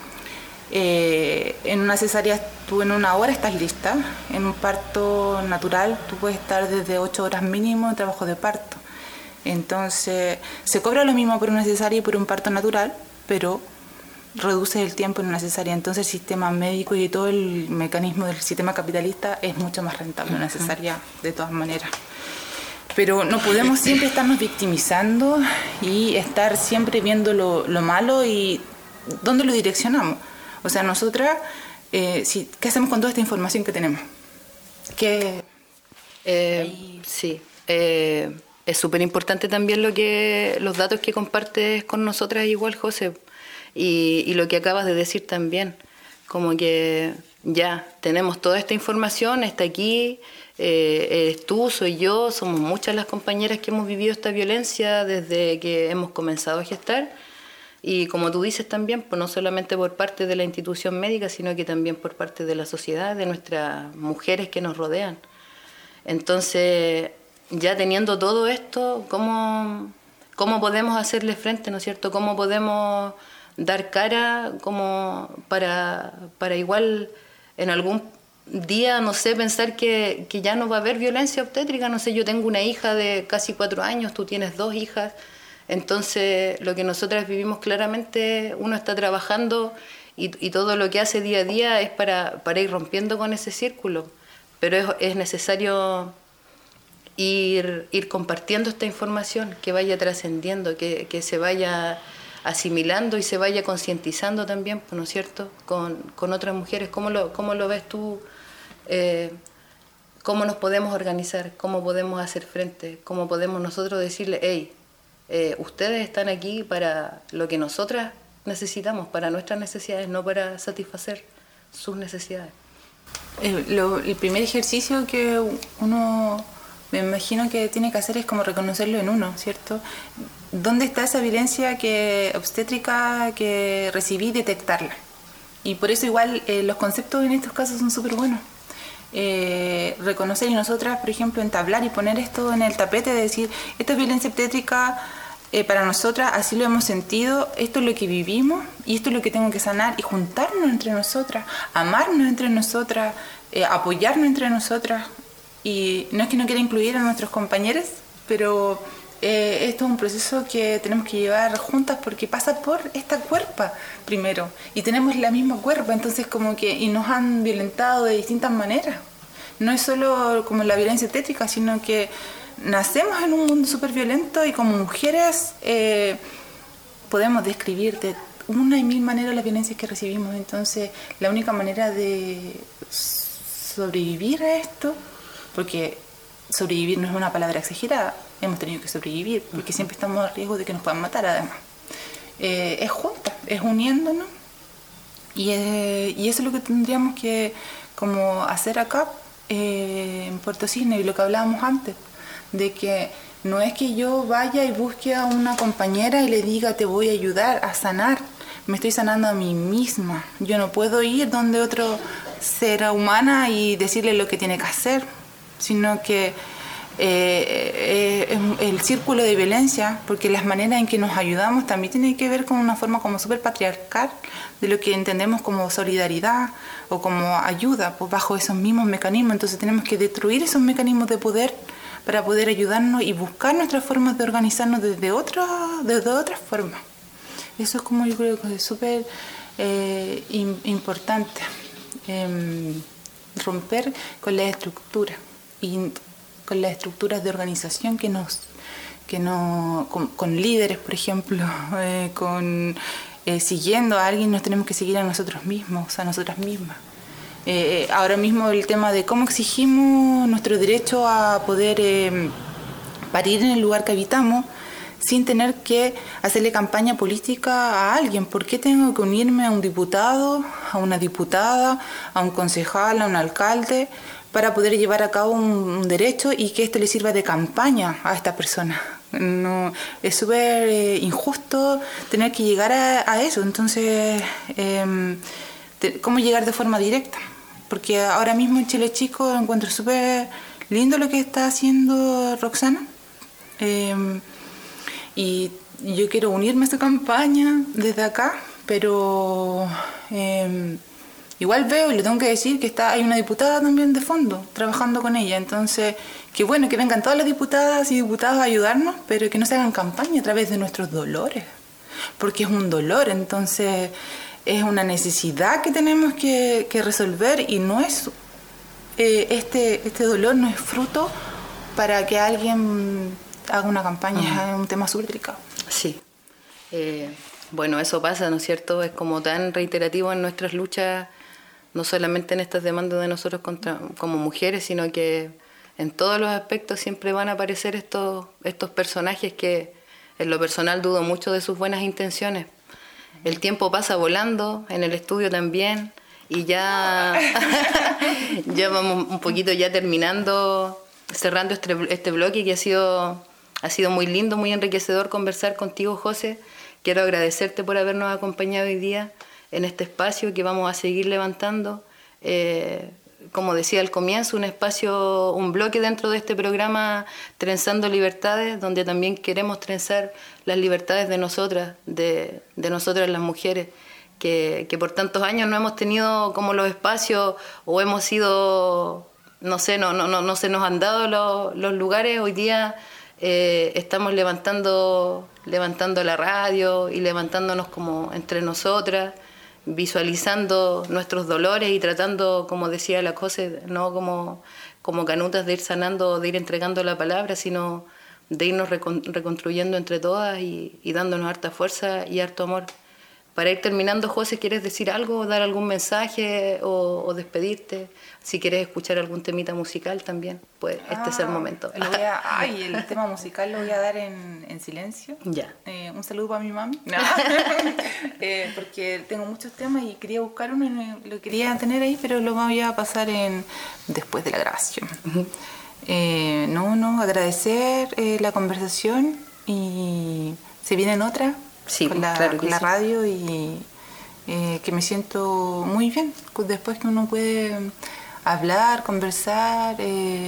En una cesárea tú en 1 hora estás lista. En un parto natural tú puedes estar desde 8 horas mínimo en trabajo de parto. Entonces se cobra lo mismo por una cesárea y por un parto natural, pero reduce el tiempo en una cesárea. Entonces el sistema médico y todo el mecanismo del sistema capitalista es mucho más rentable una cesárea de todas maneras. Pero no podemos siempre estarnos victimizando y estar siempre viendo lo malo y dónde lo direccionamos. O sea, nosotras, ¿qué hacemos con toda esta información que tenemos? Sí, es súper importante también los datos que compartes con nosotras igual, José, y lo que acabas de decir también, como que ya tenemos toda esta información, está aquí, eres tú, soy yo, somos muchas las compañeras que hemos vivido esta violencia desde que hemos comenzado a gestar. Y como tú dices también, pues no solamente por parte de la institución médica, sino que también por parte de la sociedad, de nuestras mujeres que nos rodean. Entonces, ya teniendo todo esto, ¿cómo podemos hacerle frente, ¿no es cierto? ¿Cómo podemos dar cara como para igual en algún día, no sé, pensar que ya no va a haber violencia obstétrica? No sé, yo tengo una hija de casi 4 años, tú tienes 2 hijas. Entonces, lo que nosotras vivimos claramente, uno está trabajando y todo lo que hace día a día es para ir rompiendo con ese círculo. Pero es necesario ir compartiendo esta información, que vaya trascendiendo, que se vaya asimilando y se vaya concientizando también, ¿no es cierto?, con otras mujeres. ¿Cómo lo ves tú? ¿Cómo nos podemos organizar? ¿Cómo podemos hacer frente? ¿Cómo podemos nosotros decirle, hey, ustedes están aquí para lo que nosotras necesitamos, para nuestras necesidades, no para satisfacer sus necesidades? El primer ejercicio que uno, me imagino que tiene que hacer es como reconocerlo en uno, ¿cierto? ¿Dónde está esa violencia obstétrica que recibí? Detectarla. Y por eso igual los conceptos en estos casos son súper buenos. Reconocer, y nosotras, por ejemplo, entablar y poner esto en el tapete, de decir, esta es violencia obstétrica para nosotras, así lo hemos sentido, esto es lo que vivimos y esto es lo que tengo que sanar, y juntarnos entre nosotras, amarnos entre nosotras, apoyarnos entre nosotras. Y no es que no quiera incluir a nuestros compañeros, pero esto es un proceso que tenemos que llevar juntas, porque pasa por esta cuerpa primero, y tenemos la misma cuerpa, entonces y nos han violentado de distintas maneras. No es solo como la violencia obstétrica, sino que nacemos en un mundo súper violento, y como mujeres podemos describir de una y mil maneras las violencias que recibimos. Entonces la única manera de sobrevivir a esto, porque sobrevivir no es una palabra exagerada, hemos tenido que sobrevivir, porque siempre estamos a riesgo de que nos puedan matar además. Es juntas, es uniéndonos, y eso es lo que tendríamos que como hacer acá en Puerto Cisne, y lo que hablábamos antes, de que no es que yo vaya y busque a una compañera y le diga te voy a ayudar a sanar, me estoy sanando a mí misma. Yo no puedo ir donde otro ser humana y decirle lo que tiene que hacer, sino que el círculo de violencia, porque las maneras en que nos ayudamos también tienen que ver con una forma como súper patriarcal de lo que entendemos como solidaridad o como ayuda, pues bajo esos mismos mecanismos. Entonces tenemos que destruir esos mecanismos de poder para poder ayudarnos y buscar nuestras formas de organizarnos desde otras formas. Eso es como yo creo que es súper importante, romper con la estructura y con las estructuras de organización con líderes, por ejemplo, siguiendo a alguien, nos tenemos que seguir a nosotros mismos, a nosotras mismas. Ahora mismo el tema de cómo exigimos nuestro derecho a poder parir en el lugar que habitamos sin tener que hacerle campaña política a alguien. ¿Por qué tengo que unirme a un diputado, a una diputada, a un concejal, a un alcalde, para poder llevar a cabo un derecho y que esto le sirva de campaña a esta persona? No, es súper injusto tener que llegar a eso. Entonces, ¿cómo llegar de forma directa? Porque ahora mismo en Chile Chico encuentro súper lindo lo que está haciendo Roxana. Y yo quiero unirme a esta campaña desde acá, pero igual veo, y le tengo que decir, que hay una diputada también de fondo trabajando con ella. Entonces, qué bueno que vengan todas las diputadas y diputados a ayudarnos, pero que no se hagan campaña a través de nuestros dolores, porque es un dolor. Entonces es una necesidad que tenemos que resolver, y no es este dolor no es fruto para que alguien haga una campaña. Es un tema súper delicado. Sí. Bueno, eso pasa, ¿no es cierto? Es como tan reiterativo en nuestras luchas, no solamente en estas demandas de nosotros como mujeres, sino que en todos los aspectos siempre van a aparecer estos personajes que en lo personal dudo mucho de sus buenas intenciones. El tiempo pasa volando, en el estudio también, y ya vamos un poquito ya cerrando este bloque, que ha sido muy lindo, muy enriquecedor conversar contigo, José. Quiero agradecerte por habernos acompañado hoy día en este espacio que vamos a seguir levantando. Como decía al comienzo, un bloque dentro de este programa Trenzando Libertades, donde también queremos trenzar las libertades de nosotras, de nosotras las mujeres, que por tantos años no hemos tenido como los espacios, o hemos sido, no sé, no se nos han dado los lugares. Hoy día estamos levantando la radio y levantándonos como entre nosotras, visualizando nuestros dolores y tratando, como decía la José, no como canutas de ir sanando, de ir entregando la palabra, sino de irnos reconstruyendo entre todas y dándonos harta fuerza y harto amor. Para ir terminando, José, ¿quieres decir algo, dar algún mensaje o despedirte? Si quieres escuchar algún temita musical también, pues este es el momento. El tema musical lo voy a dar en silencio. Ya. Un saludo para mi mami. No. Porque tengo muchos temas y quería buscar uno y lo quería tener ahí, pero lo voy a pasar después de la grabación. Uh-huh. Agradecer la conversación, y se vienen otras. Sí, con la radio, y que me siento muy bien después que uno puede hablar, conversar,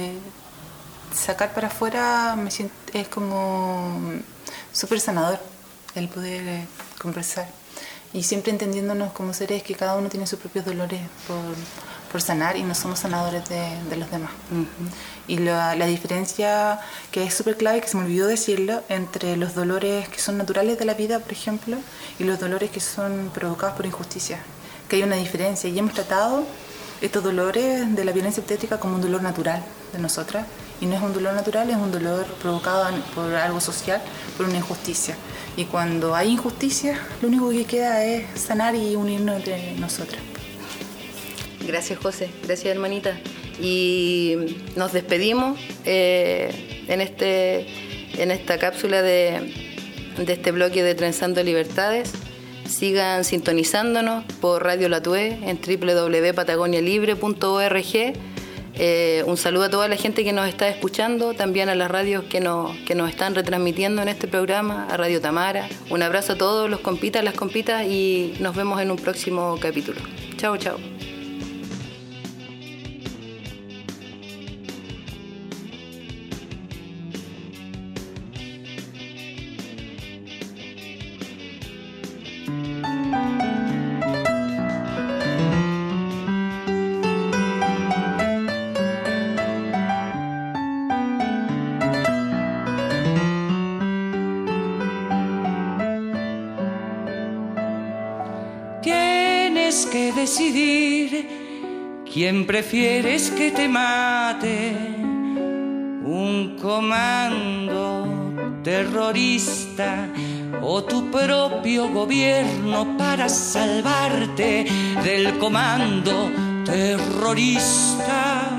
sacar para afuera. Es como súper sanador el poder conversar, y siempre entendiéndonos como seres que cada uno tiene sus propios dolores por sanar, y no somos sanadores de los demás. Uh-huh. Y la diferencia que es súper clave, que se me olvidó decirlo, entre los dolores que son naturales de la vida, por ejemplo, y los dolores que son provocados por injusticia, que hay una diferencia, y hemos tratado estos dolores de la violencia obstétrica como un dolor natural de nosotras, y no es un dolor natural, es un dolor provocado por algo social, por una injusticia. Y cuando hay injusticia, lo único que queda es sanar y unirnos entre nosotras. Gracias, José. Gracias, hermanita. Y nos despedimos en esta cápsula de este bloque de Trenzando Libertades. Sigan sintonizándonos por Radio La Tue en www.patagonialibre.org. Un saludo a toda la gente que nos está escuchando, también a las radios que nos están retransmitiendo en este programa, a Radio Tamara. Un abrazo a todos los compitas, las compitas, y nos vemos en un próximo capítulo. Chao, chao. decidir quién prefieres que te mate, un comando terrorista o tu propio gobierno para salvarte del comando terrorista.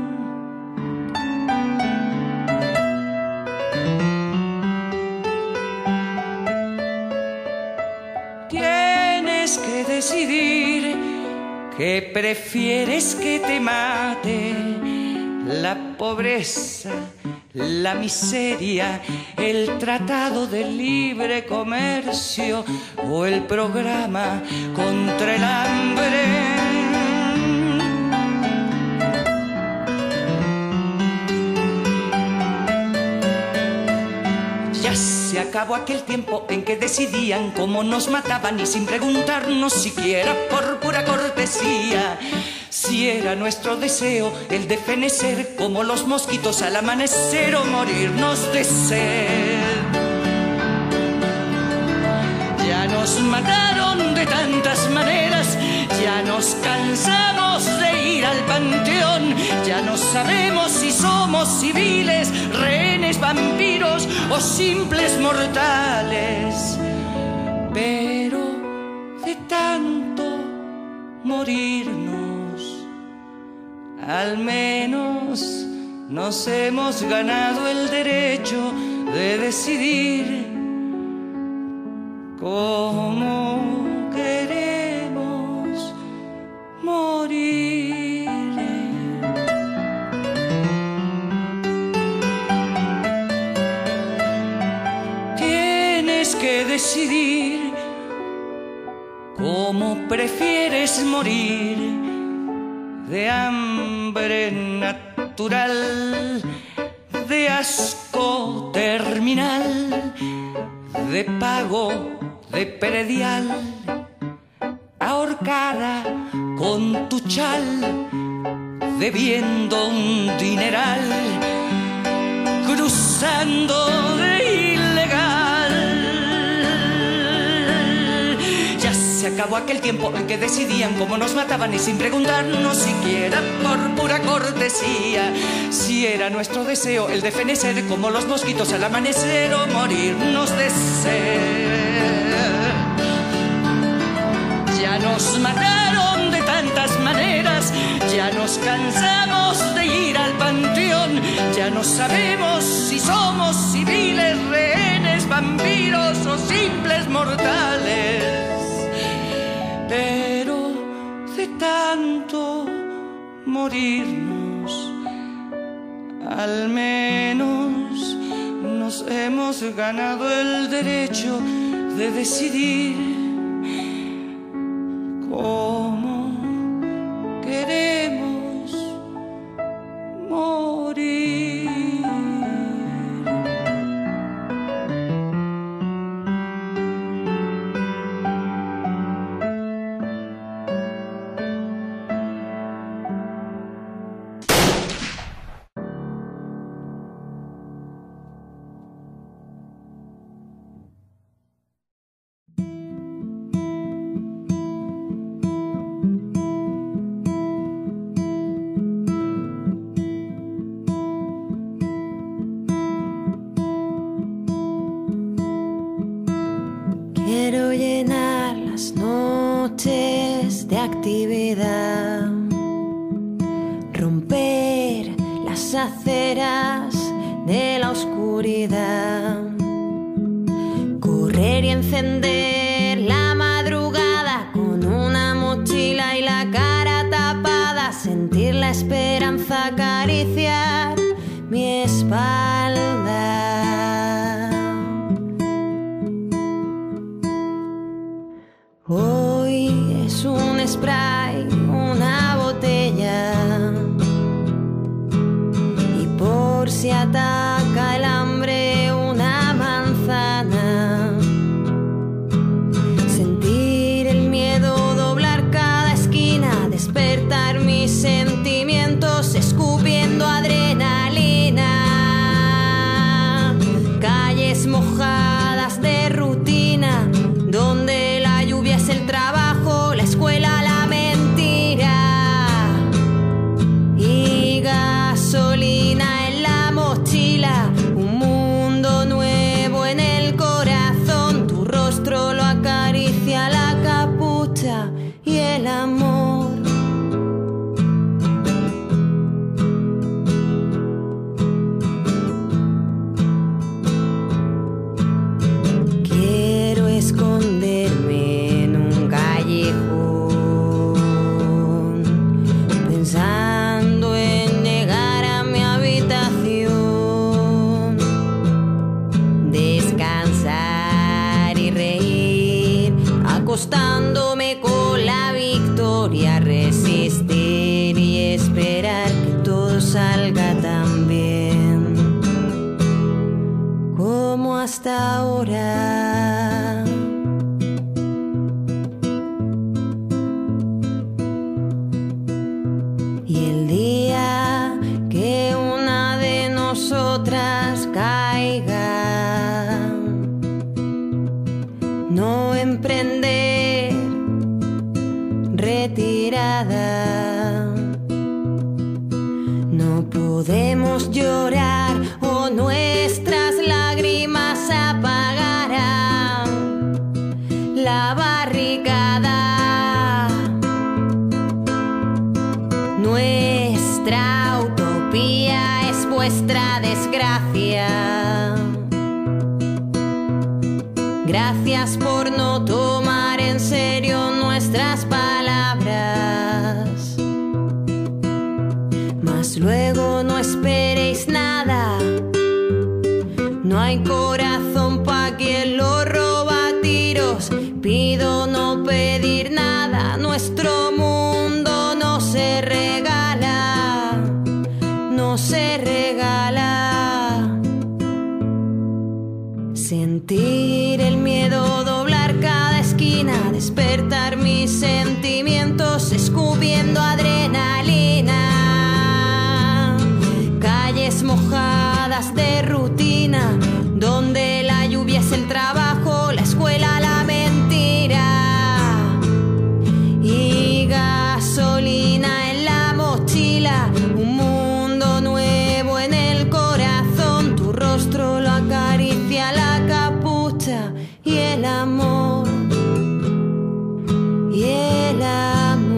Tienes que decidir que prefieres que te mate, la pobreza, la miseria, el tratado de libre comercio o el programa contra el hambre. Ya se acabó aquel tiempo en que decidían cómo nos mataban y sin preguntarnos siquiera por pura cortesía si era nuestro deseo el de fenecer como los mosquitos al amanecer o morirnos de sed. Ya nos mataron de tantas maneras, ya nos cansamos de ir al panteón, ya no sabemos si somos civiles, rehenes, vampiros o simples mortales. Pero de tanto morirnos, al menos nos hemos ganado el derecho de decidir cómo queremos morir. Tienes que decidir cómo prefieres morir, de hambre natural, de asco terminal, de pago de predial, ahorcada con tu chal, debiendo un dineral, cruzando de ilegal. Ya se acabó aquel tiempo en que decidían cómo nos mataban y sin preguntarnos siquiera por pura cortesía si era nuestro deseo el de fenecer como los mosquitos al amanecer o morirnos de sed. Ya nos mataron de tantas maneras, ya nos cansamos de ir al panteón, ya no sabemos si somos civiles, rehenes, vampiros o simples mortales. Pero de tanto morirnos, al menos nos hemos ganado el derecho de decidir cómo queremos morir. Quiero llenar las noches de actividad, romper las aceras de la oscuridad, correr y encender la madrugada con una mochila y la cara tapada, sentir la esperanza acariciar mi espalda. Hoy es un spray, una botella, y por si ataca el hambre una manzana, sentir el miedo doblar cada esquina, despertar mis sentimientos escupiendo adrenalina, calles mojadas de rutina donde la lluvia es el trabajo, la escuela la mente acostándome con la victoria, resistir y esperar que todo salga tan bien como hasta ahora. Y el día que una de nosotras caiga, no emprender retirada. No podemos llorar o nuestras lágrimas apagarán la barricada. Nuestra utopía es vuestra desgracia. Gracias por no tomar en serio nuestras palabras. Mas luego no esperéis nada. No hay corazón pa' quien lo roba a tiros. Pido no pedir nada. Nuestro mundo no se regala. No se regala. Sentir el miedo doblar cada esquina, despertar mis sentimientos escupiendo adrenalina. Calles mojadas de rutina, donde la lluvia es el trabajo, la escuela la mentira. Y gasolina en la mochila, un mundo nuevo en el corazón. Tu rostro lo acaricia la capucha y el amor, y el amor.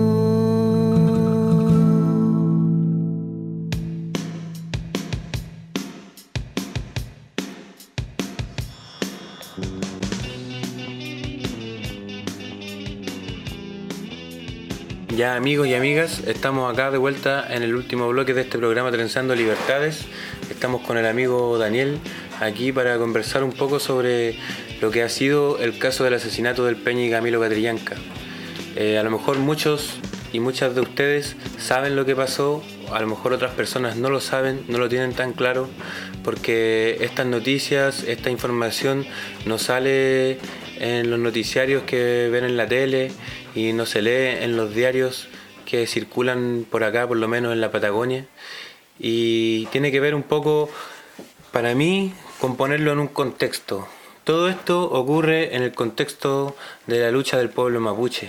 Ya, amigos y amigas, estamos acá de vuelta en el último bloque de este programa Trenzando Libertades. Estamos con el amigo Daniel aquí para conversar un poco sobre lo que ha sido el caso del asesinato del Peña y Camilo Catrillanca. A lo mejor muchos y muchas de ustedes saben lo que pasó, a lo mejor otras personas no lo saben, no lo tienen tan claro, porque estas noticias, esta información no sale en los noticiarios que ven en la tele y no se lee en los diarios que circulan por acá, por lo menos en la Patagonia, y tiene que ver un poco, para mí, con ponerlo en un contexto. Todo esto ocurre en el contexto de la lucha del pueblo mapuche,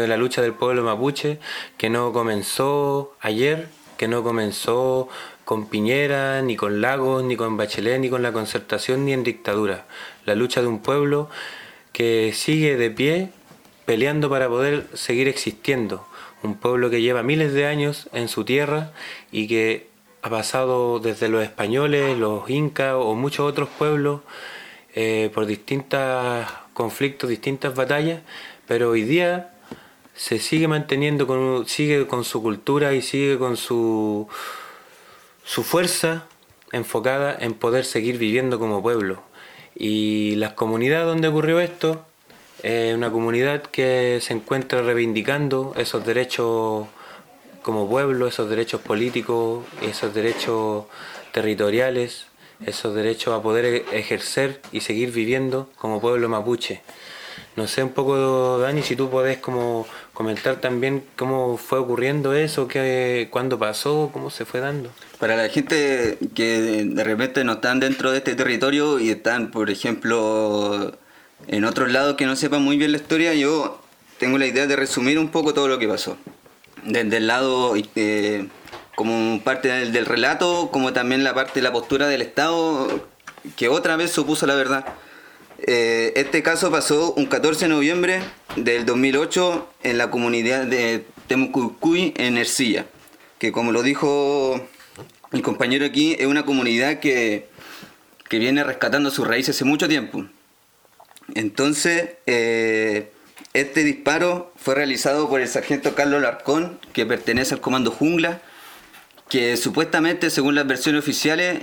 que no comenzó ayer, que no comenzó con Piñera, ni con Lagos, ni con Bachelet, ni con la Concertación, ni en dictadura. La lucha de un pueblo que sigue de pie, peleando para poder seguir existiendo. Un pueblo que lleva miles de años en su tierra y que ha pasado desde los españoles, los incas o muchos otros pueblos por distintos conflictos, distintas batallas, pero hoy día se sigue manteniendo, sigue con su cultura y sigue con su fuerza enfocada en poder seguir viviendo como pueblo. Y la comunidad donde ocurrió esto es una comunidad que se encuentra reivindicando esos derechos como pueblo, esos derechos políticos, esos derechos territoriales, esos derechos a poder ejercer y seguir viviendo como pueblo mapuche. No sé un poco, Dani, si tú podés como comentar también cómo fue ocurriendo eso, cuándo pasó, cómo se fue dando. Para la gente que de repente no están dentro de este territorio y están, por ejemplo, en otros lados que no sepan muy bien la historia, yo tengo la idea de resumir un poco todo lo que pasó. Desde el lado como parte del relato, como también la parte de la postura del Estado, que otra vez se opuso a la verdad. Este caso pasó un 14 de noviembre del 2008 en la comunidad de Temucuicui, en Ercilla, que como lo dijo el compañero aquí, es una comunidad que viene rescatando sus raíces hace mucho tiempo. Entonces, este disparo fue realizado por el sargento Carlos Larcón, que pertenece al Comando Jungla, que supuestamente, según las versiones oficiales,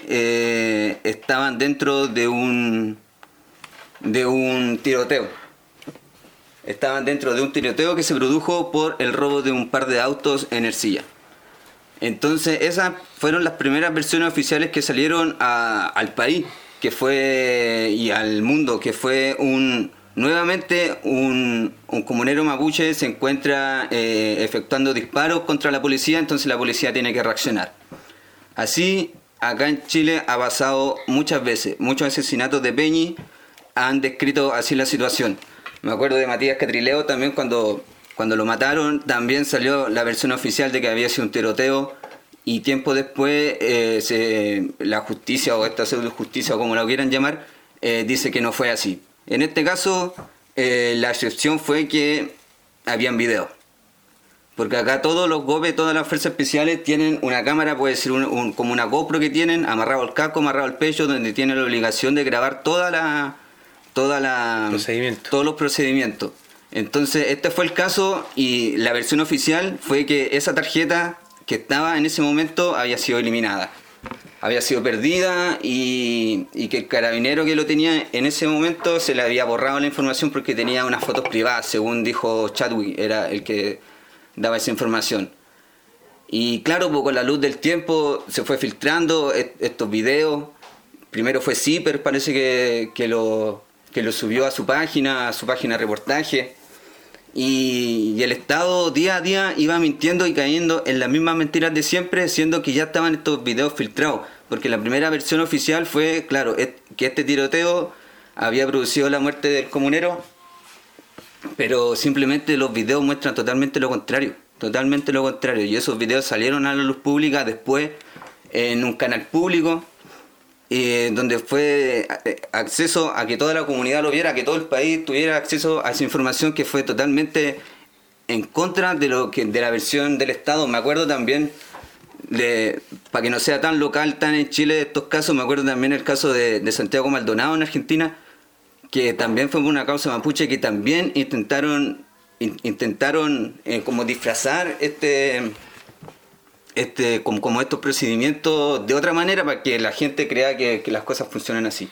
estaban dentro de un tiroteo. estaban dentro de un tiroteo que se produjo por el robo de un par de autos en Ercilla. Entonces esas fueron las primeras versiones oficiales que salieron al país, que fue, y al mundo, que fue nuevamente un comunero mapuche se encuentra efectuando disparos contra la policía, entonces la policía tiene que reaccionar. Así, acá en Chile ha pasado muchas veces, muchos asesinatos de Peñi han descrito así la situación. Me acuerdo de Matías Catrileo también cuando lo mataron, también salió la versión oficial de que había sido un tiroteo, y tiempo después la justicia, o esta pseudo justicia, o como lo quieran llamar, dice que no fue así. En este caso, la excepción fue que habían videos. Porque acá todos los GOPE, todas las fuerzas especiales tienen una cámara, puede ser como una GoPro que tienen, amarrado al casco, amarrado al pecho, donde tienen la obligación de grabar todos los procedimientos. Entonces, este fue el caso, y la versión oficial fue que esa tarjeta que estaba en ese momento había sido eliminada. Había sido perdida, y que el carabinero que lo tenía en ese momento se le había borrado la información porque tenía unas fotos privadas, según dijo Chadwick, era el que daba esa información. Y claro, pues, con la luz del tiempo se fue filtrando estos videos. Primero fue Zipper, parece que lo subió a su página de reportaje. Y el Estado día a día iba mintiendo y cayendo en las mismas mentiras de siempre, siendo que ya estaban estos videos filtrados. Porque la primera versión oficial fue, claro, que este tiroteo había producido la muerte del comunero, pero simplemente los videos muestran totalmente lo contrario. Y esos videos salieron a la luz pública después en un canal público, donde fue acceso a que toda la comunidad lo viera, que todo el país tuviera acceso a esa información, que fue totalmente en contra de la versión del Estado. Me acuerdo también, para que no sea tan local, tan en Chile estos casos, me acuerdo también el caso de Santiago Maldonado en Argentina, que también fue por una causa mapuche, que también intentaron como disfrazar como estos procedimientos de otra manera para que la gente crea que las cosas funcionan así.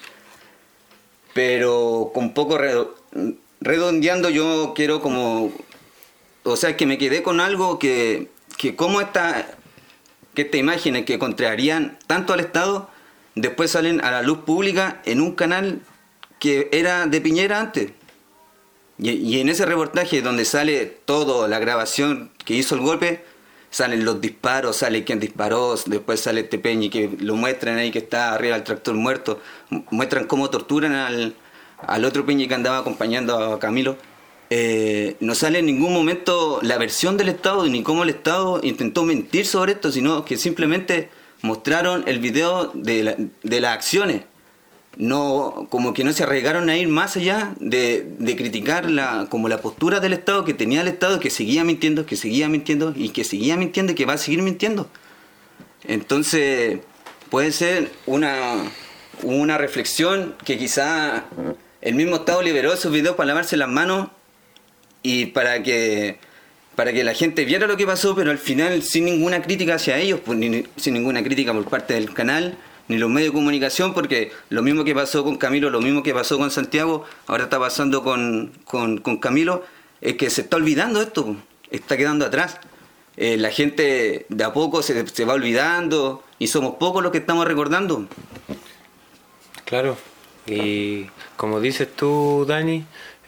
Pero con poco redondeando, yo quiero que me quedé con algo que como estas imágenes que contrarían tanto al Estado después salen a la luz pública en un canal que era de Piñera antes. Y en ese reportaje donde sale toda la grabación que hizo el golpe, salen los disparos, sale quién disparó, después sale este Peñi que lo muestran ahí, que está arriba del tractor muerto, muestran cómo torturan al otro Peñi que andaba acompañando a Camilo. No sale en ningún momento la versión del Estado ni cómo el Estado intentó mentir sobre esto, sino que simplemente mostraron el video de las acciones. No, como que no se arriesgaron a ir más allá de criticar la postura del Estado, que tenía el Estado, que seguía mintiendo y que va a seguir mintiendo. Entonces puede ser una reflexión que quizá el mismo Estado liberó esos videos para lavarse las manos y para que la gente viera lo que pasó, pero al final sin ninguna crítica hacia ellos, pues, sin ninguna crítica por parte del canal ni los medios de comunicación, porque lo mismo que pasó con Camilo, lo mismo que pasó con Santiago, ahora está pasando con Camilo, es que se está olvidando esto, está quedando atrás. La gente de a poco se va olvidando y somos pocos los que estamos recordando. Claro, y como dices tú, Dani,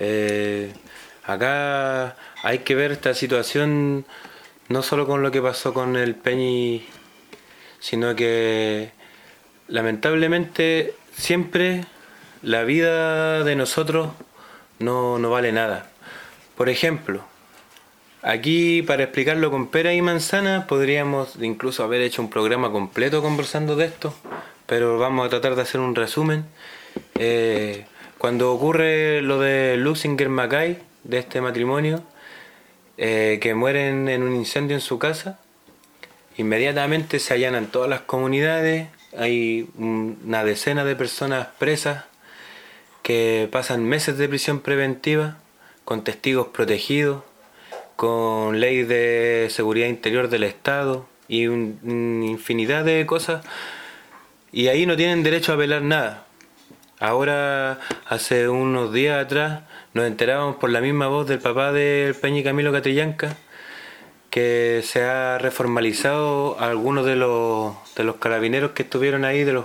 acá hay que ver esta situación no solo con lo que pasó con el Peñi, sino que lamentablemente siempre la vida de nosotros no vale nada. Por ejemplo, aquí para explicarlo con pera y manzana podríamos incluso haber hecho un programa completo conversando de esto, pero vamos a tratar de hacer un resumen. Cuando ocurre lo de Luxinger Mackay, de este matrimonio, que mueren en un incendio en su casa, inmediatamente se allanan todas las comunidades. Hay una decena de personas presas que pasan meses de prisión preventiva con testigos protegidos, con ley de seguridad interior del Estado y una infinidad de cosas, y ahí no tienen derecho a apelar nada. Ahora, hace unos días atrás, nos enterábamos por la misma voz del papá del Peñi Camilo Catrillanca que se ha reformalizado a algunos de los carabineros que estuvieron ahí, de los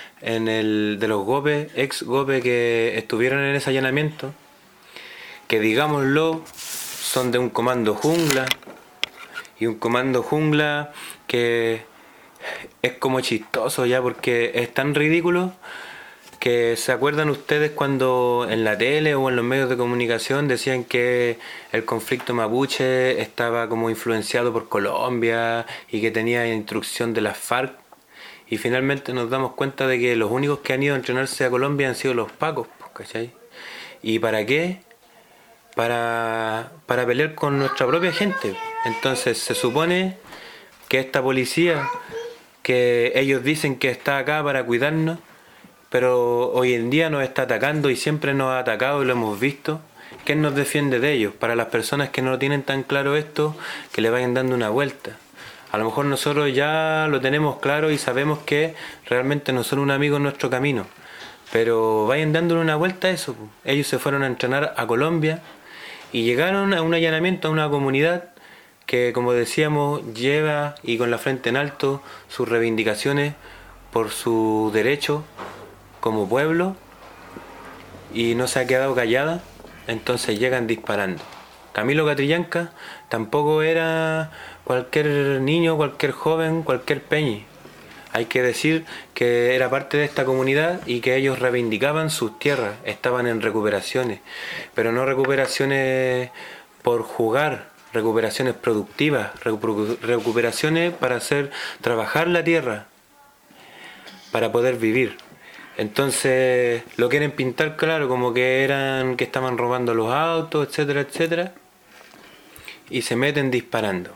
GOPE, ex GOPE que estuvieron en ese allanamiento, que digámoslo, son de un comando jungla, y un comando jungla que es como chistoso ya, porque es tan ridículo que se acuerdan ustedes cuando en la tele o en los medios de comunicación decían que el conflicto mapuche estaba como influenciado por Colombia y que tenía instrucción de las FARC, y finalmente nos damos cuenta de que los únicos que han ido a entrenarse a Colombia han sido los pacos, ¿cachai? ¿Y para qué? Para pelear con nuestra propia gente. Entonces se supone que esta policía, que ellos dicen que está acá para cuidarnos, pero hoy en día nos está atacando y siempre nos ha atacado y lo hemos visto. ¿Quién nos defiende de ellos? Para las personas que no lo tienen tan claro esto, que le vayan dando una vuelta. A lo mejor nosotros ya lo tenemos claro y sabemos que realmente no son un amigo en nuestro camino, pero vayan dándole una vuelta a eso. Ellos se fueron a entrenar a Colombia y llegaron a un allanamiento a una comunidad que, como decíamos, lleva y con la frente en alto sus reivindicaciones por su derecho como pueblo, y no se ha quedado callada. Entonces llegan disparando. Camilo Catrillanca tampoco era cualquier niño, cualquier joven, cualquier peñi. Hay que decir que era parte de esta comunidad y que ellos reivindicaban sus tierras, estaban en recuperaciones, pero no recuperaciones por jugar, recuperaciones productivas, recuperaciones para hacer trabajar la tierra, para poder vivir. Entonces lo quieren pintar claro como que estaban robando los autos, etcétera, etcétera, y se meten disparando.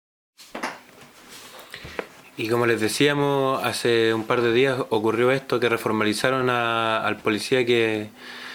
Y como les decíamos, hace un par de días ocurrió esto, que reformalizaron al policía que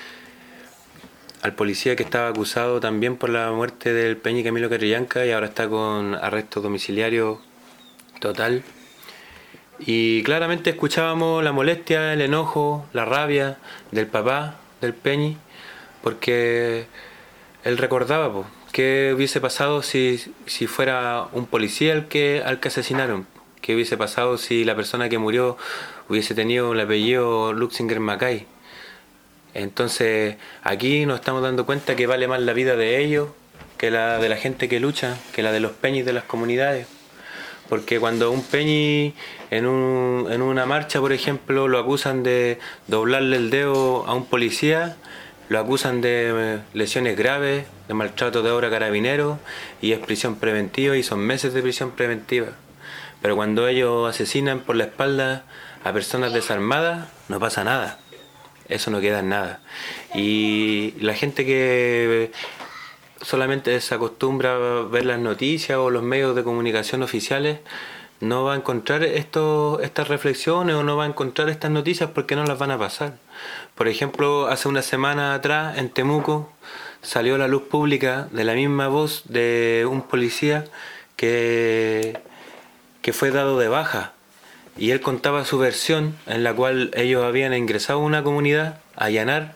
estaba acusado también por la muerte del Peñi Camilo Catrillanca, y ahora está con arresto domiciliario total. Y claramente escuchábamos la molestia, el enojo, la rabia del papá del Peñi, porque él recordaba qué hubiese pasado si fuera un policía al que asesinaron, qué hubiese pasado si la persona que murió hubiese tenido el apellido Luxinger Macay. Entonces aquí nos estamos dando cuenta que vale más la vida de ellos que la de la gente que lucha, que la de los peñis de las comunidades. Porque cuando un peñi en una marcha, por ejemplo, lo acusan de doblarle el dedo a un policía, lo acusan de lesiones graves, de maltrato de obra carabinero, y es prisión preventiva, y son meses de prisión preventiva. Pero cuando ellos asesinan por la espalda a personas desarmadas, no pasa nada. Eso no queda en nada. Y la gente que solamente se acostumbra a ver las noticias o los medios de comunicación oficiales no va a encontrar estas reflexiones, o no va a encontrar estas noticias porque no las van a pasar. Por ejemplo, hace una semana atrás en Temuco salió a la luz pública de la misma voz de un policía que fue dado de baja, y él contaba su versión, en la cual ellos habían ingresado a una comunidad a allanar,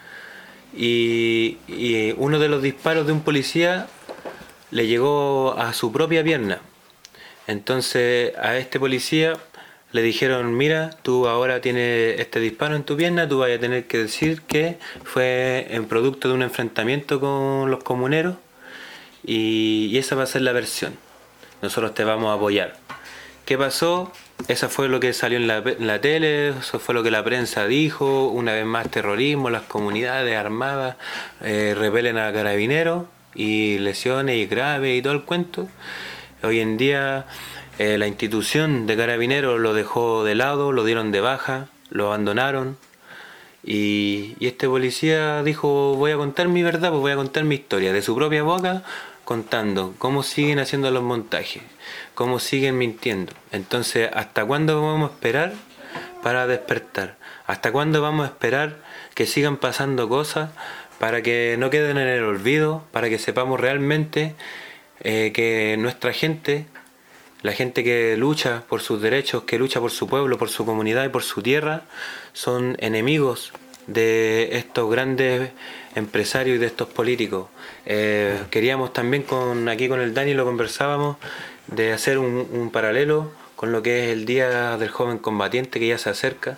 y uno de los disparos de un policía le llegó a su propia pierna. Entonces a este policía le dijeron: mira, tú ahora tienes este disparo en tu pierna, tú vas a tener que decir que fue en producto de un enfrentamiento con los comuneros, y esa va a ser la versión. Nosotros te vamos a apoyar. ¿Qué pasó? Esa fue lo que salió en la tele, eso fue lo que la prensa dijo. Una vez más, terrorismo, las comunidades armadas repelen a carabineros, y lesiones y graves y todo el cuento. Hoy en día la institución de carabineros lo dejó de lado, lo dieron de baja, lo abandonaron, y este policía dijo: voy a contar mi verdad, pues voy a contar mi historia, de su propia boca, contando cómo siguen haciendo los montajes, cómo siguen mintiendo. Entonces, ¿hasta cuándo vamos a esperar para despertar? ¿Hasta cuándo vamos a esperar que sigan pasando cosas para que no queden en el olvido, para que sepamos realmente que nuestra gente, la gente que lucha por sus derechos, que lucha por su pueblo, por su comunidad y por su tierra, son enemigos de estos grandes empresarios y de estos políticos. Queríamos también aquí con el Dani lo conversábamos de hacer un paralelo con lo que es el Día del Joven Combatiente que ya se acerca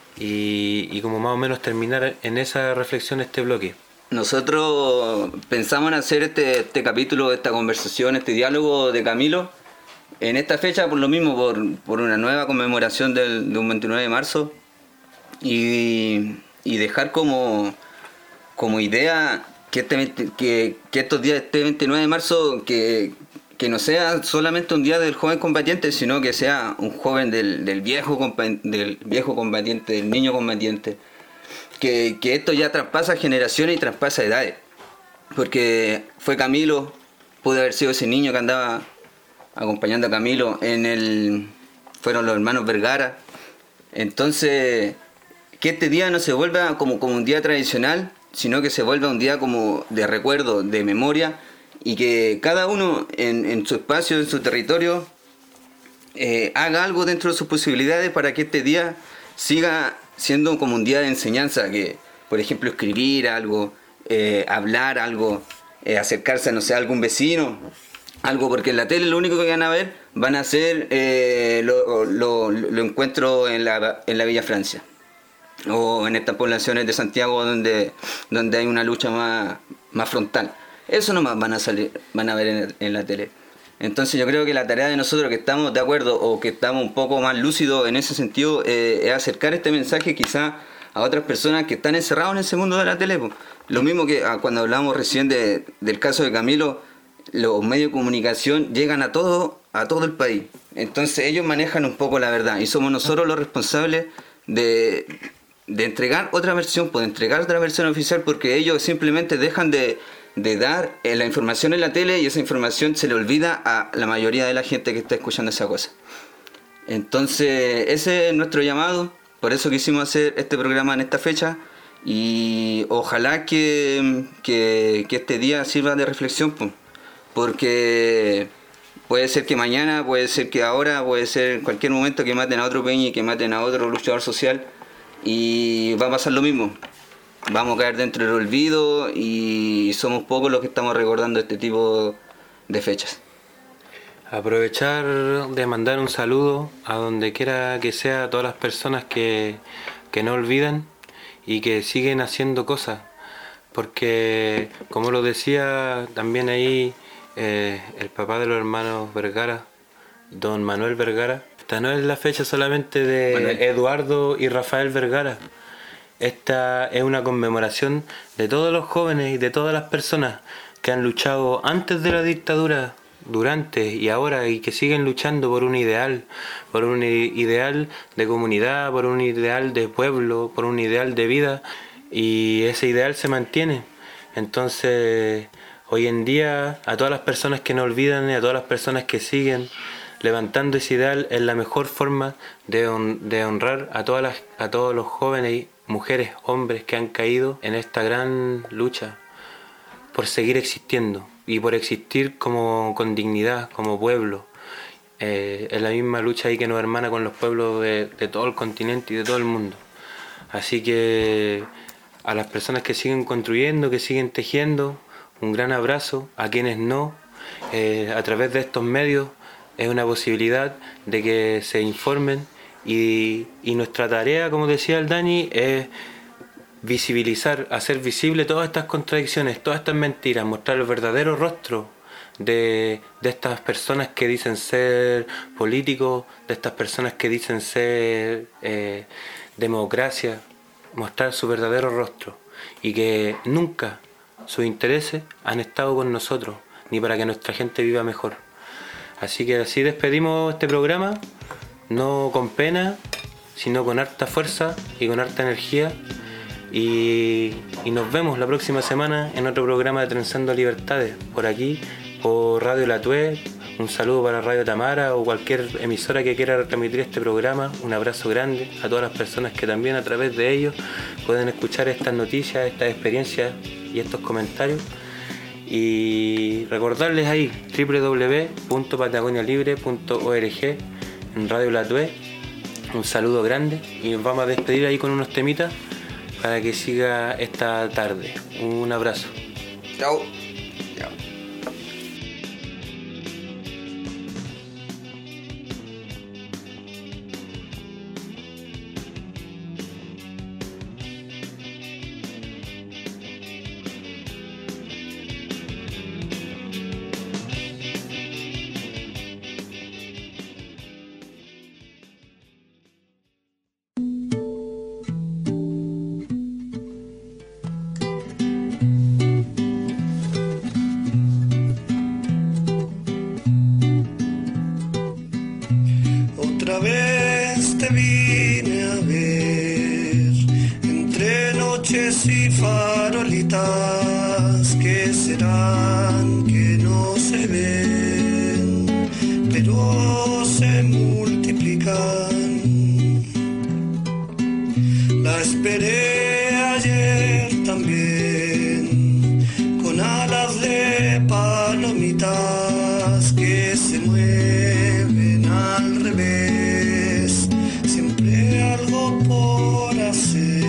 y como más o menos terminar en esa reflexión este bloque. Nosotros pensamos en hacer este capítulo, esta conversación, este diálogo de Camilo en esta fecha por lo mismo, por una nueva conmemoración de un 29 de marzo y dejar como idea que estos días, este 29 de marzo, que no sea solamente un día del joven combatiente, sino que sea un joven del viejo combatiente, del niño combatiente. Que esto ya traspasa generaciones y traspasa edades. Porque fue Camilo, pudo haber sido ese niño que andaba acompañando a Camilo, fueron los hermanos Vergara. Entonces, que este día no se vuelva como un día tradicional, sino que se vuelva un día como de recuerdo, de memoria, y que cada uno en su espacio, en su territorio, haga algo dentro de sus posibilidades para que este día siga siendo como un día de enseñanza, que por ejemplo escribir algo, hablar algo, acercarse a, no sé, a algún vecino, algo, porque en la tele lo único que van a ver van a ser lo encuentros en la Villa Francia o en estas poblaciones de Santiago donde hay una lucha más frontal. Eso nomás van a ver en la tele. Entonces yo creo que la tarea de nosotros que estamos de acuerdo o que estamos un poco más lúcidos en ese sentido es acercar este mensaje quizá a otras personas que están encerrados en ese mundo de la tele. Lo mismo que cuando hablamos recién del caso de Camilo, los medios de comunicación llegan a todo el país. Entonces ellos manejan un poco la verdad y somos nosotros los responsables de entregar otra versión, de entregar otra versión oficial, porque ellos simplemente dejan de dar la información en la tele y esa información se le olvida a la mayoría de la gente que está escuchando esa cosa. Entonces ese es nuestro llamado, por eso quisimos hacer este programa en esta fecha y ojalá que este día sirva de reflexión, porque puede ser que mañana, puede ser que ahora, puede ser en cualquier momento que maten a otro peña y que maten a otro luchador social y va a pasar lo mismo. Vamos a caer dentro del olvido y somos pocos los que estamos recordando este tipo de fechas. Aprovechar de mandar un saludo a donde quiera que sea a todas las personas que no olvidan y que siguen haciendo cosas. Porque, como lo decía también ahí el papá de los hermanos Vergara, don Manuel Vergara, esta no es la fecha solamente de Manuel, Eduardo y Rafael Vergara. Esta es una conmemoración de todos los jóvenes y de todas las personas que han luchado antes de la dictadura, durante y ahora, y que siguen luchando por un ideal de comunidad, por un ideal de pueblo, por un ideal de vida, y ese ideal se mantiene. Entonces, hoy en día, a todas las personas que no olvidan y a todas las personas que siguen levantando ese ideal, es la mejor forma de honrar a todos los jóvenes, mujeres, hombres que han caído en esta gran lucha por seguir existiendo y por existir con dignidad, como pueblo. Es la misma lucha ahí que nos hermana con los pueblos de todo el continente y de todo el mundo. Así que a las personas que siguen construyendo, que siguen tejiendo, un gran abrazo. A quienes no, a través de estos medios es una posibilidad de que se informen y nuestra tarea, como decía el Dani, es visibilizar, hacer visible todas estas contradicciones, todas estas mentiras, mostrar el verdadero rostro de estas personas que dicen ser políticos, de estas personas que dicen ser democracia, mostrar su verdadero rostro y que nunca sus intereses han estado con nosotros, ni para que nuestra gente viva mejor. Así que así despedimos este programa, no con pena, sino con harta fuerza y con harta energía. Y nos vemos la próxima semana en otro programa de Trenzando Libertades, por aquí, por Radio La Tue. Un saludo para Radio Tamara o cualquier emisora que quiera transmitir este programa. Un abrazo grande a todas las personas que también a través de ellos pueden escuchar estas noticias, estas experiencias y estos comentarios. Y recordarles ahí www.patagonialibre.org en Radio La Tue. Un saludo grande y nos vamos a despedir ahí con unos temitas. para que siga esta tarde. Un abrazo. Chao. Otra vez te vine a ver, entre noches y farolitas que serán, que no se ven, pero se multiplican. La esperé ayer también, con alas de palomitas que se mueven al revés, siempre algo por hacer.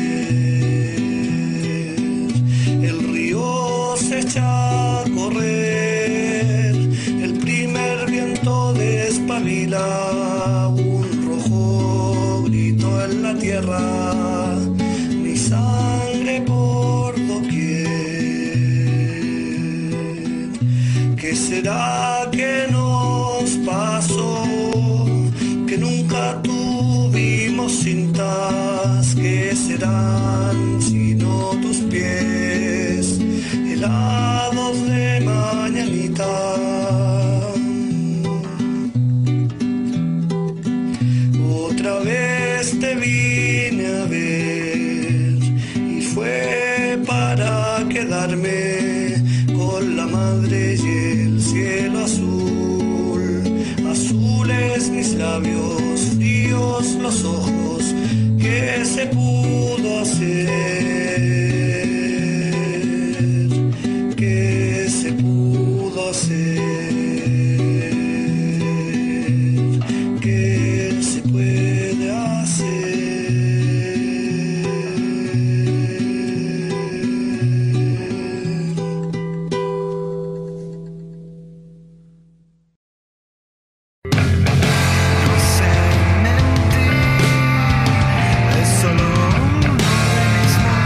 El río se echa a correr, el primer viento despabila, un rojo grito en la tierra, mi sangre por doquier. ¿Qué será que nos pasó? Que nunca tuvimos cintas. ¿Qué serán sino tus pies helados de mañanita? Otra vez te vine a ver y fue para quedarme con la madre y el cielo azul. Azules mis labios, fríos los ojos, ¿qué se pudo hacer? ¿Qué se pudo hacer? ¿Qué se puede hacer? No sé mentir, es solo uno de mis momentos.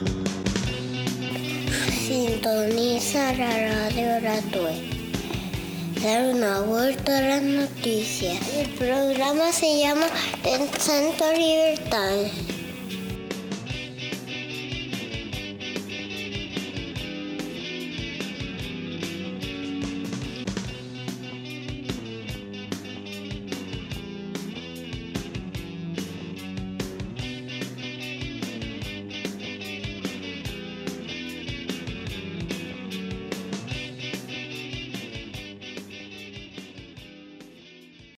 Sintoniza la radio Ratue. Dar una vuelta a las noticias. El programa se llama Pensando Libertades.